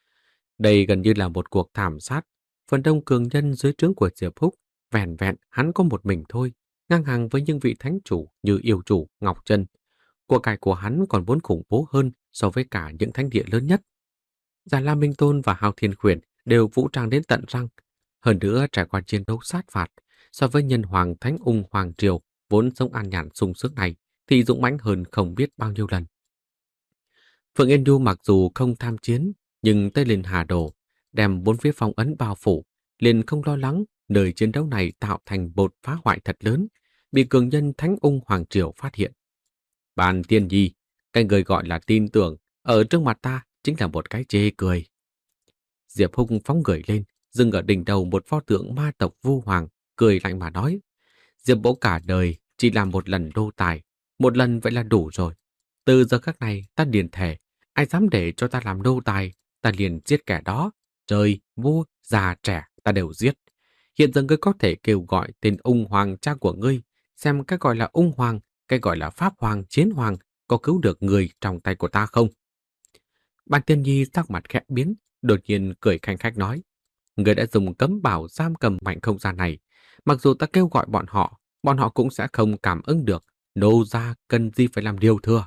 Đây gần như là một cuộc thảm sát. Phần đông cường nhân dưới trướng của Diệp Húc, vẻn vẹn hắn có một mình thôi, ngang hàng với những vị thánh chủ như yêu chủ Ngọc Trân. Của cải của hắn còn vốn khủng bố hơn so với cả những thánh địa lớn nhất. Già La Minh Tôn và Hạo Thiên Khuyển đều vũ trang đến tận răng. Hơn nữa trải qua chiến đấu sát phạt, so với nhân hoàng thánh ung hoàng triều vốn sống an nhàn sung sướng này thì dũng mãnh hơn không biết bao nhiêu lần. Phượng Yên Du mặc dù không tham chiến, nhưng tới lên Hà Đồ, đem bốn phía phong ấn bao phủ, liền không lo lắng nơi chiến đấu này tạo thành bột phá hoại thật lớn, bị cường nhân thánh ung hoàng triều phát hiện. Bàn tiên nhi, cái người gọi là tin tưởng, ở trước mặt ta chính là một cái chê cười. Diệp Húc phóng người lên, dừng ở đỉnh đầu một pho tượng ma tộc Vu Hoàng, cười lạnh mà nói. Diệp Bố cả đời chỉ làm một lần đô tài, một lần vậy là đủ rồi. Từ giờ khắc này ta điền thề, ai dám để cho ta làm đô tài, ta liền giết kẻ đó. Trời, vua, già, trẻ, ta đều giết. Hiện giờ ngươi có thể kêu gọi tên ung hoàng cha của ngươi, xem cái gọi là ung hoàng, cái gọi là pháp hoàng, chiến hoàng có cứu được người trong tay của ta không? Ban Tiên Nhi sắc mặt khẽ biến, đột nhiên cười khanh khách nói. Người đã dùng cấm bảo giam cầm mảnh không gian này. Mặc dù ta kêu gọi bọn họ, bọn họ cũng sẽ không cảm ứng được. Nô gia cần gì phải làm điều thừa.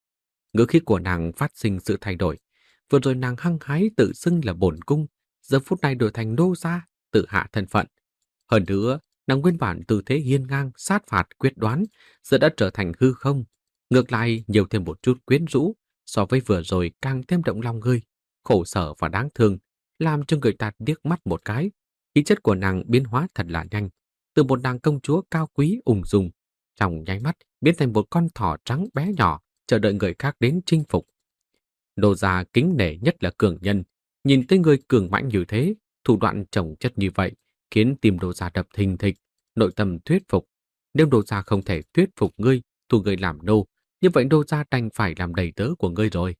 Ngữ khí của nàng phát sinh sự thay đổi. Vừa rồi nàng hăng hái tự xưng là bổn cung, giờ phút này đổi thành nô gia, tự hạ thân phận. Hơn nữa, nàng nguyên bản tư thế hiên ngang, sát phạt, quyết đoán, giờ đã trở thành hư không. Ngược lại nhiều thêm một chút quyến rũ, so với vừa rồi càng thêm động lòng ngươi, khổ sở và đáng thương, làm cho người ta điếc mắt một cái. Khí chất của nàng biến hóa thật là nhanh, từ một nàng công chúa cao quý ung dung, trong nháy mắt biến thành một con thỏ trắng bé nhỏ, chờ đợi người khác đến chinh phục. Nô gia kính nể nhất là cường nhân, nhìn thấy người cường mãnh như thế, thủ đoạn chồng chất như vậy, khiến tim Nô gia đập thình thịch, nội tâm thuyết phục. Nếu Nô gia không thể thuyết phục ngươi, thu ngươi làm nô, như vậy Nô gia đành phải làm đầy tớ của ngươi rồi.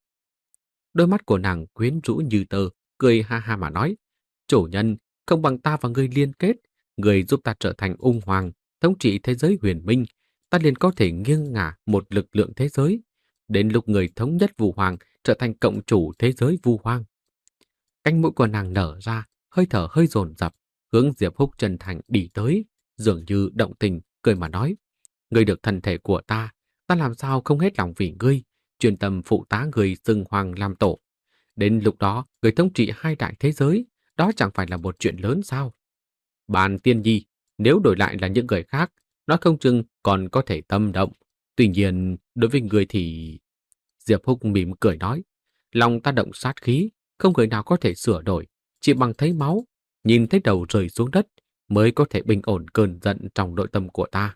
Đôi mắt của nàng quyến rũ như tơ, cười ha ha mà nói, chủ nhân, không bằng ta và ngươi liên kết, ngươi giúp ta trở thành ung hoàng, thống trị thế giới huyền minh, ta liền có thể nghiêng ngả một lực lượng thế giới. Đến lúc người thống nhất Vu Hoàng trở thành cộng chủ thế giới Vu Hoang. Cánh mũi của nàng nở ra, hơi thở hơi dồn dập, hướng Diệp Húc chân thành đi tới, dường như động tình, cười mà nói, ngươi được thân thể của ta, ta làm sao không hết lòng vì ngươi, chuyên tâm phụ tá người xưng hoàng làm tổ. Đến lúc đó, người thống trị hai đại thế giới, đó chẳng phải là một chuyện lớn sao? Bàn Tiên Nhi, nếu đổi lại là những người khác, nói không chừng còn có thể tâm động. Tuy nhiên, đối với người thì... Diệp Húc mỉm cười nói, lòng ta động sát khí, không người nào có thể sửa đổi, chỉ bằng thấy máu, nhìn thấy đầu rơi xuống đất, mới có thể bình ổn cơn giận trong nội tâm của ta.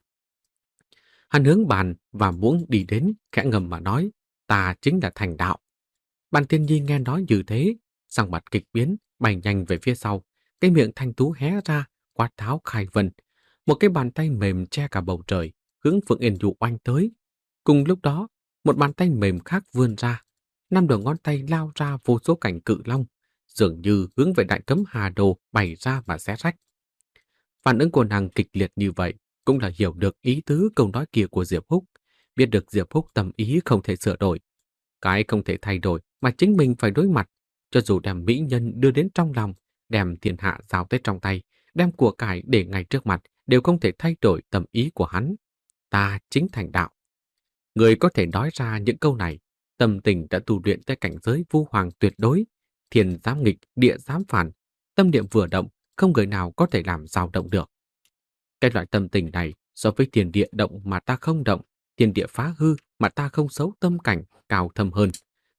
Hắn hướng bàn và muốn đi đến, khẽ ngầm mà nói, ta chính là thành đạo. Bàn Tiên Nhi nghe nói như thế, sang mặt kịch biến, bay nhanh về phía sau, cái miệng thanh tú hé ra, quát tháo khai vân. Một cái bàn tay mềm che cả bầu trời, hướng Phượng Yên Du oanh tới. Cùng lúc đó, một bàn tay mềm khác vươn ra, năm đầu ngón tay lao ra vô số cảnh cự long, dường như hướng về đại cấm Hà Đồ bày ra mà xé rách. Phản ứng của nàng kịch liệt như vậy, cũng là hiểu được ý tứ câu nói kia của Diệp Húc, biết được Diệp Húc tâm ý không thể sửa đổi. Cái không thể thay đổi mà chính mình phải đối mặt, cho dù đem mỹ nhân đưa đến trong lòng, đem thiên hạ giao tới trong tay, đem của cải để ngay trước mặt, đều không thể thay đổi tâm ý của hắn. Ta chính thành đạo. Người có thể nói ra những câu này, tâm tình đã tu luyện tới cảnh giới Vu Hoàng tuyệt đối, thiên dám nghịch, địa dám phản, tâm niệm vừa động, không người nào có thể làm dao động được. Cái loại tâm tình này so với thiên địa động mà ta không động, thiên địa phá hư mà ta không xấu tâm cảnh cao thâm hơn.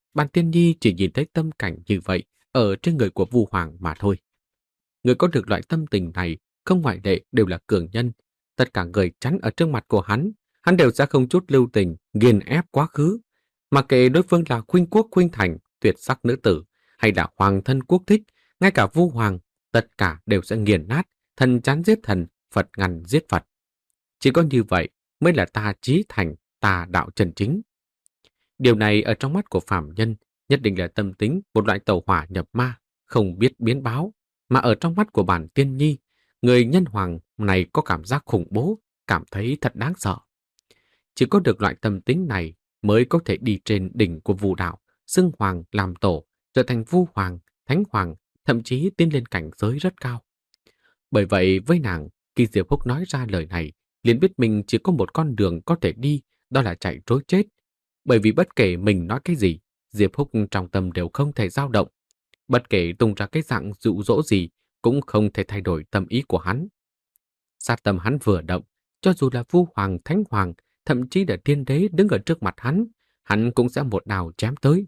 Bàn Tiên Nhi chỉ nhìn thấy tâm cảnh như vậy ở trên người của Vu Hoàng mà thôi. Người có được loại tâm tình này không ngoại lệ đều là cường nhân. Tất cả người chắn ở trước mặt của hắn, hắn đều sẽ không chút lưu tình nghiền ép quá khứ. Mà kệ đối phương là khuynh quốc khuynh thành, tuyệt sắc nữ tử, hay là hoàng thân quốc thích, ngay cả Vu Hoàng, tất cả đều sẽ nghiền nát, thần chán giết thần, Phật ngăn giết Phật. Chỉ có như vậy mới là ta chí thành, ta đạo chân chính. Điều này ở trong mắt của phàm nhân nhất định là tâm tính một loại tẩu hỏa nhập ma, không biết biến báo, mà ở trong mắt của bản Tiên Nhi, người nhân hoàng này có cảm giác khủng bố, cảm thấy thật đáng sợ. Chỉ có được loại tâm tính này mới có thể đi trên đỉnh của Vu đạo, xưng hoàng làm tổ, trở thành Vu Hoàng, Thánh Hoàng, thậm chí tiến lên cảnh giới rất cao. Bởi vậy với nàng, khi Diệp Húc nói ra lời này, liền biết mình chỉ có một con đường có thể đi, đó là chạy trối chết. Bởi vì bất kể mình nói cái gì, Diệp Húc trong tâm đều không thể dao động. Bất kể tung ra cái dạng dụ dỗ gì, cũng không thể thay đổi tâm ý của hắn. Sát tâm hắn vừa động, cho dù là Vu Hoàng, Thánh Hoàng, thậm chí là Tiên Đế đứng ở trước mặt hắn, hắn cũng sẽ một đào chém tới.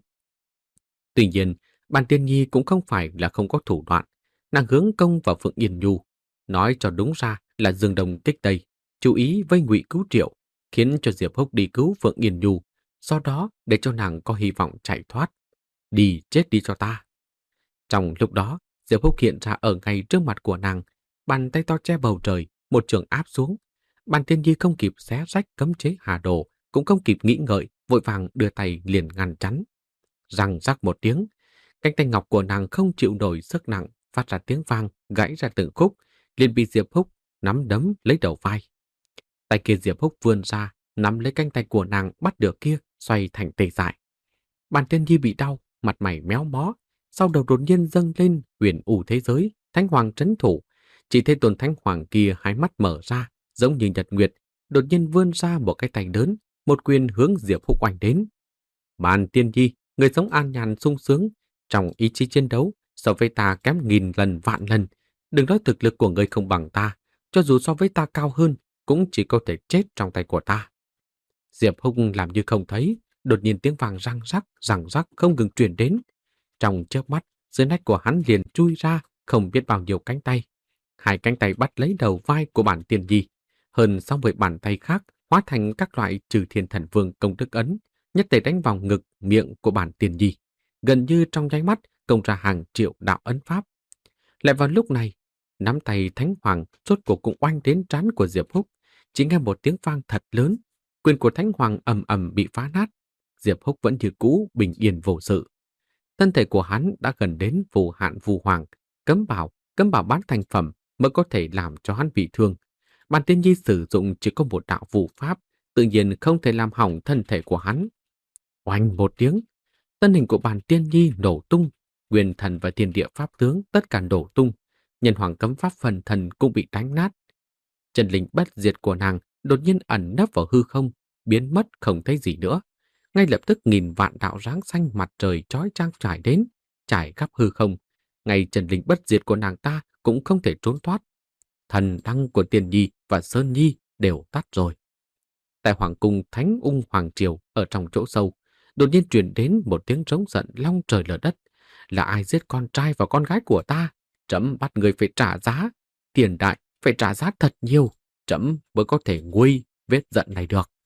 Tuy nhiên, Bàn Tiên Nhi cũng không phải là không có thủ đoạn. Nàng hướng công vào Phượng Yên Nhu, nói cho đúng ra là Dương Đông kích Tây, chú ý với Ngụy cứu Triệu, khiến cho Diệp Húc đi cứu Phượng Yên Nhu, sau đó để cho nàng có hy vọng chạy thoát. Đi chết đi cho ta. Trong lúc đó, Diệp Húc hiện ra ở ngay trước mặt của nàng, bàn tay to che bầu trời, một trường áp xuống. Bàn Tiên Nhi không kịp xé rách cấm chế hà đồ, cũng không kịp nghĩ ngợi, vội vàng đưa tay liền ngăn chắn. Răng rắc một tiếng, cánh tay ngọc của nàng không chịu nổi sức nặng, phát ra tiếng vang, gãy ra từng khúc, liền bị Diệp Húc nắm đấm lấy đầu vai. Tay kia Diệp Húc vươn ra, nắm lấy cánh tay của nàng bắt được kia, xoay thành tê dại. Bàn Tiên Nhi bị đau, mặt mày méo mó, sau đầu đột nhiên dâng lên huyền u thế giới, Thánh Hoàng trấn thủ. Chỉ thấy tôn Thánh Hoàng kia hai mắt mở ra, giống như nhật nguyệt, đột nhiên vươn ra một cái tay lớn, một quyền hướng Diệp Húc oanh đến. Bàn Tiên Nhi, người sống an nhàn sung sướng, trong ý chí chiến đấu, so với ta kém nghìn lần vạn lần. Đừng nói thực lực của người không bằng ta, cho dù so với ta cao hơn, cũng chỉ có thể chết trong tay của ta. Diệp Húc làm như không thấy, đột nhiên tiếng vàng răng rắc, răng rắc không ngừng truyền đến. Trong chớp mắt, dưới nách của hắn liền chui ra, không biết bao nhiêu cánh tay. Hai cánh tay bắt lấy đầu vai của bản Tiên Nhi, hơn sáu mươi bàn tay khác hóa thành các loại trừ thiên thần vương công đức ấn, nhất tề đánh vào ngực, miệng của bản Tiên Nhi. Gần như trong nháy mắt, công ra hàng triệu đạo ấn pháp. Lại vào lúc này, nắm tay Thánh Hoàng rốt cuộc cũng oanh đến trán của Diệp Húc. Chỉ nghe một tiếng vang thật lớn, quyền của Thánh Hoàng ầm ầm bị phá nát. Diệp Húc vẫn như cũ bình yên vô sự. Thân thể của hắn đã gần đến vô hạn Vu Hoàng, cấm bảo, cấm bảo bán thành phẩm mới có thể làm cho hắn bị thương. Bàn Tiên Nhi sử dụng chỉ có một đạo phù pháp, tự nhiên không thể làm hỏng thân thể của hắn. Oanh một tiếng, thân hình của Bàn Tiên Nhi nổ tung, nguyên thần và thiên địa pháp tướng tất cả nổ tung, nhân hoàng cấm pháp phần thần cũng bị đánh nát. Chân linh bất diệt của nàng đột nhiên ẩn nấp vào hư không, biến mất không thấy gì nữa. Ngay lập tức nghìn vạn đạo ráng xanh mặt trời chói chang trải đến, trải khắp hư không. Ngay chân linh bất diệt của nàng ta cũng không thể trốn thoát. Thần đăng của Tiên Nhi và Sơn Nhi đều tắt rồi. Tại hoàng cung Thánh Ung Hoàng Triều ở trong chỗ sâu, đột nhiên truyền đến một tiếng trống giận long trời lở đất. Là ai giết con trai và con gái của ta? Trẫm bắt người phải trả giá. Tiền đại phải trả giá thật nhiều, trẫm mới có thể nguôi vết giận này được.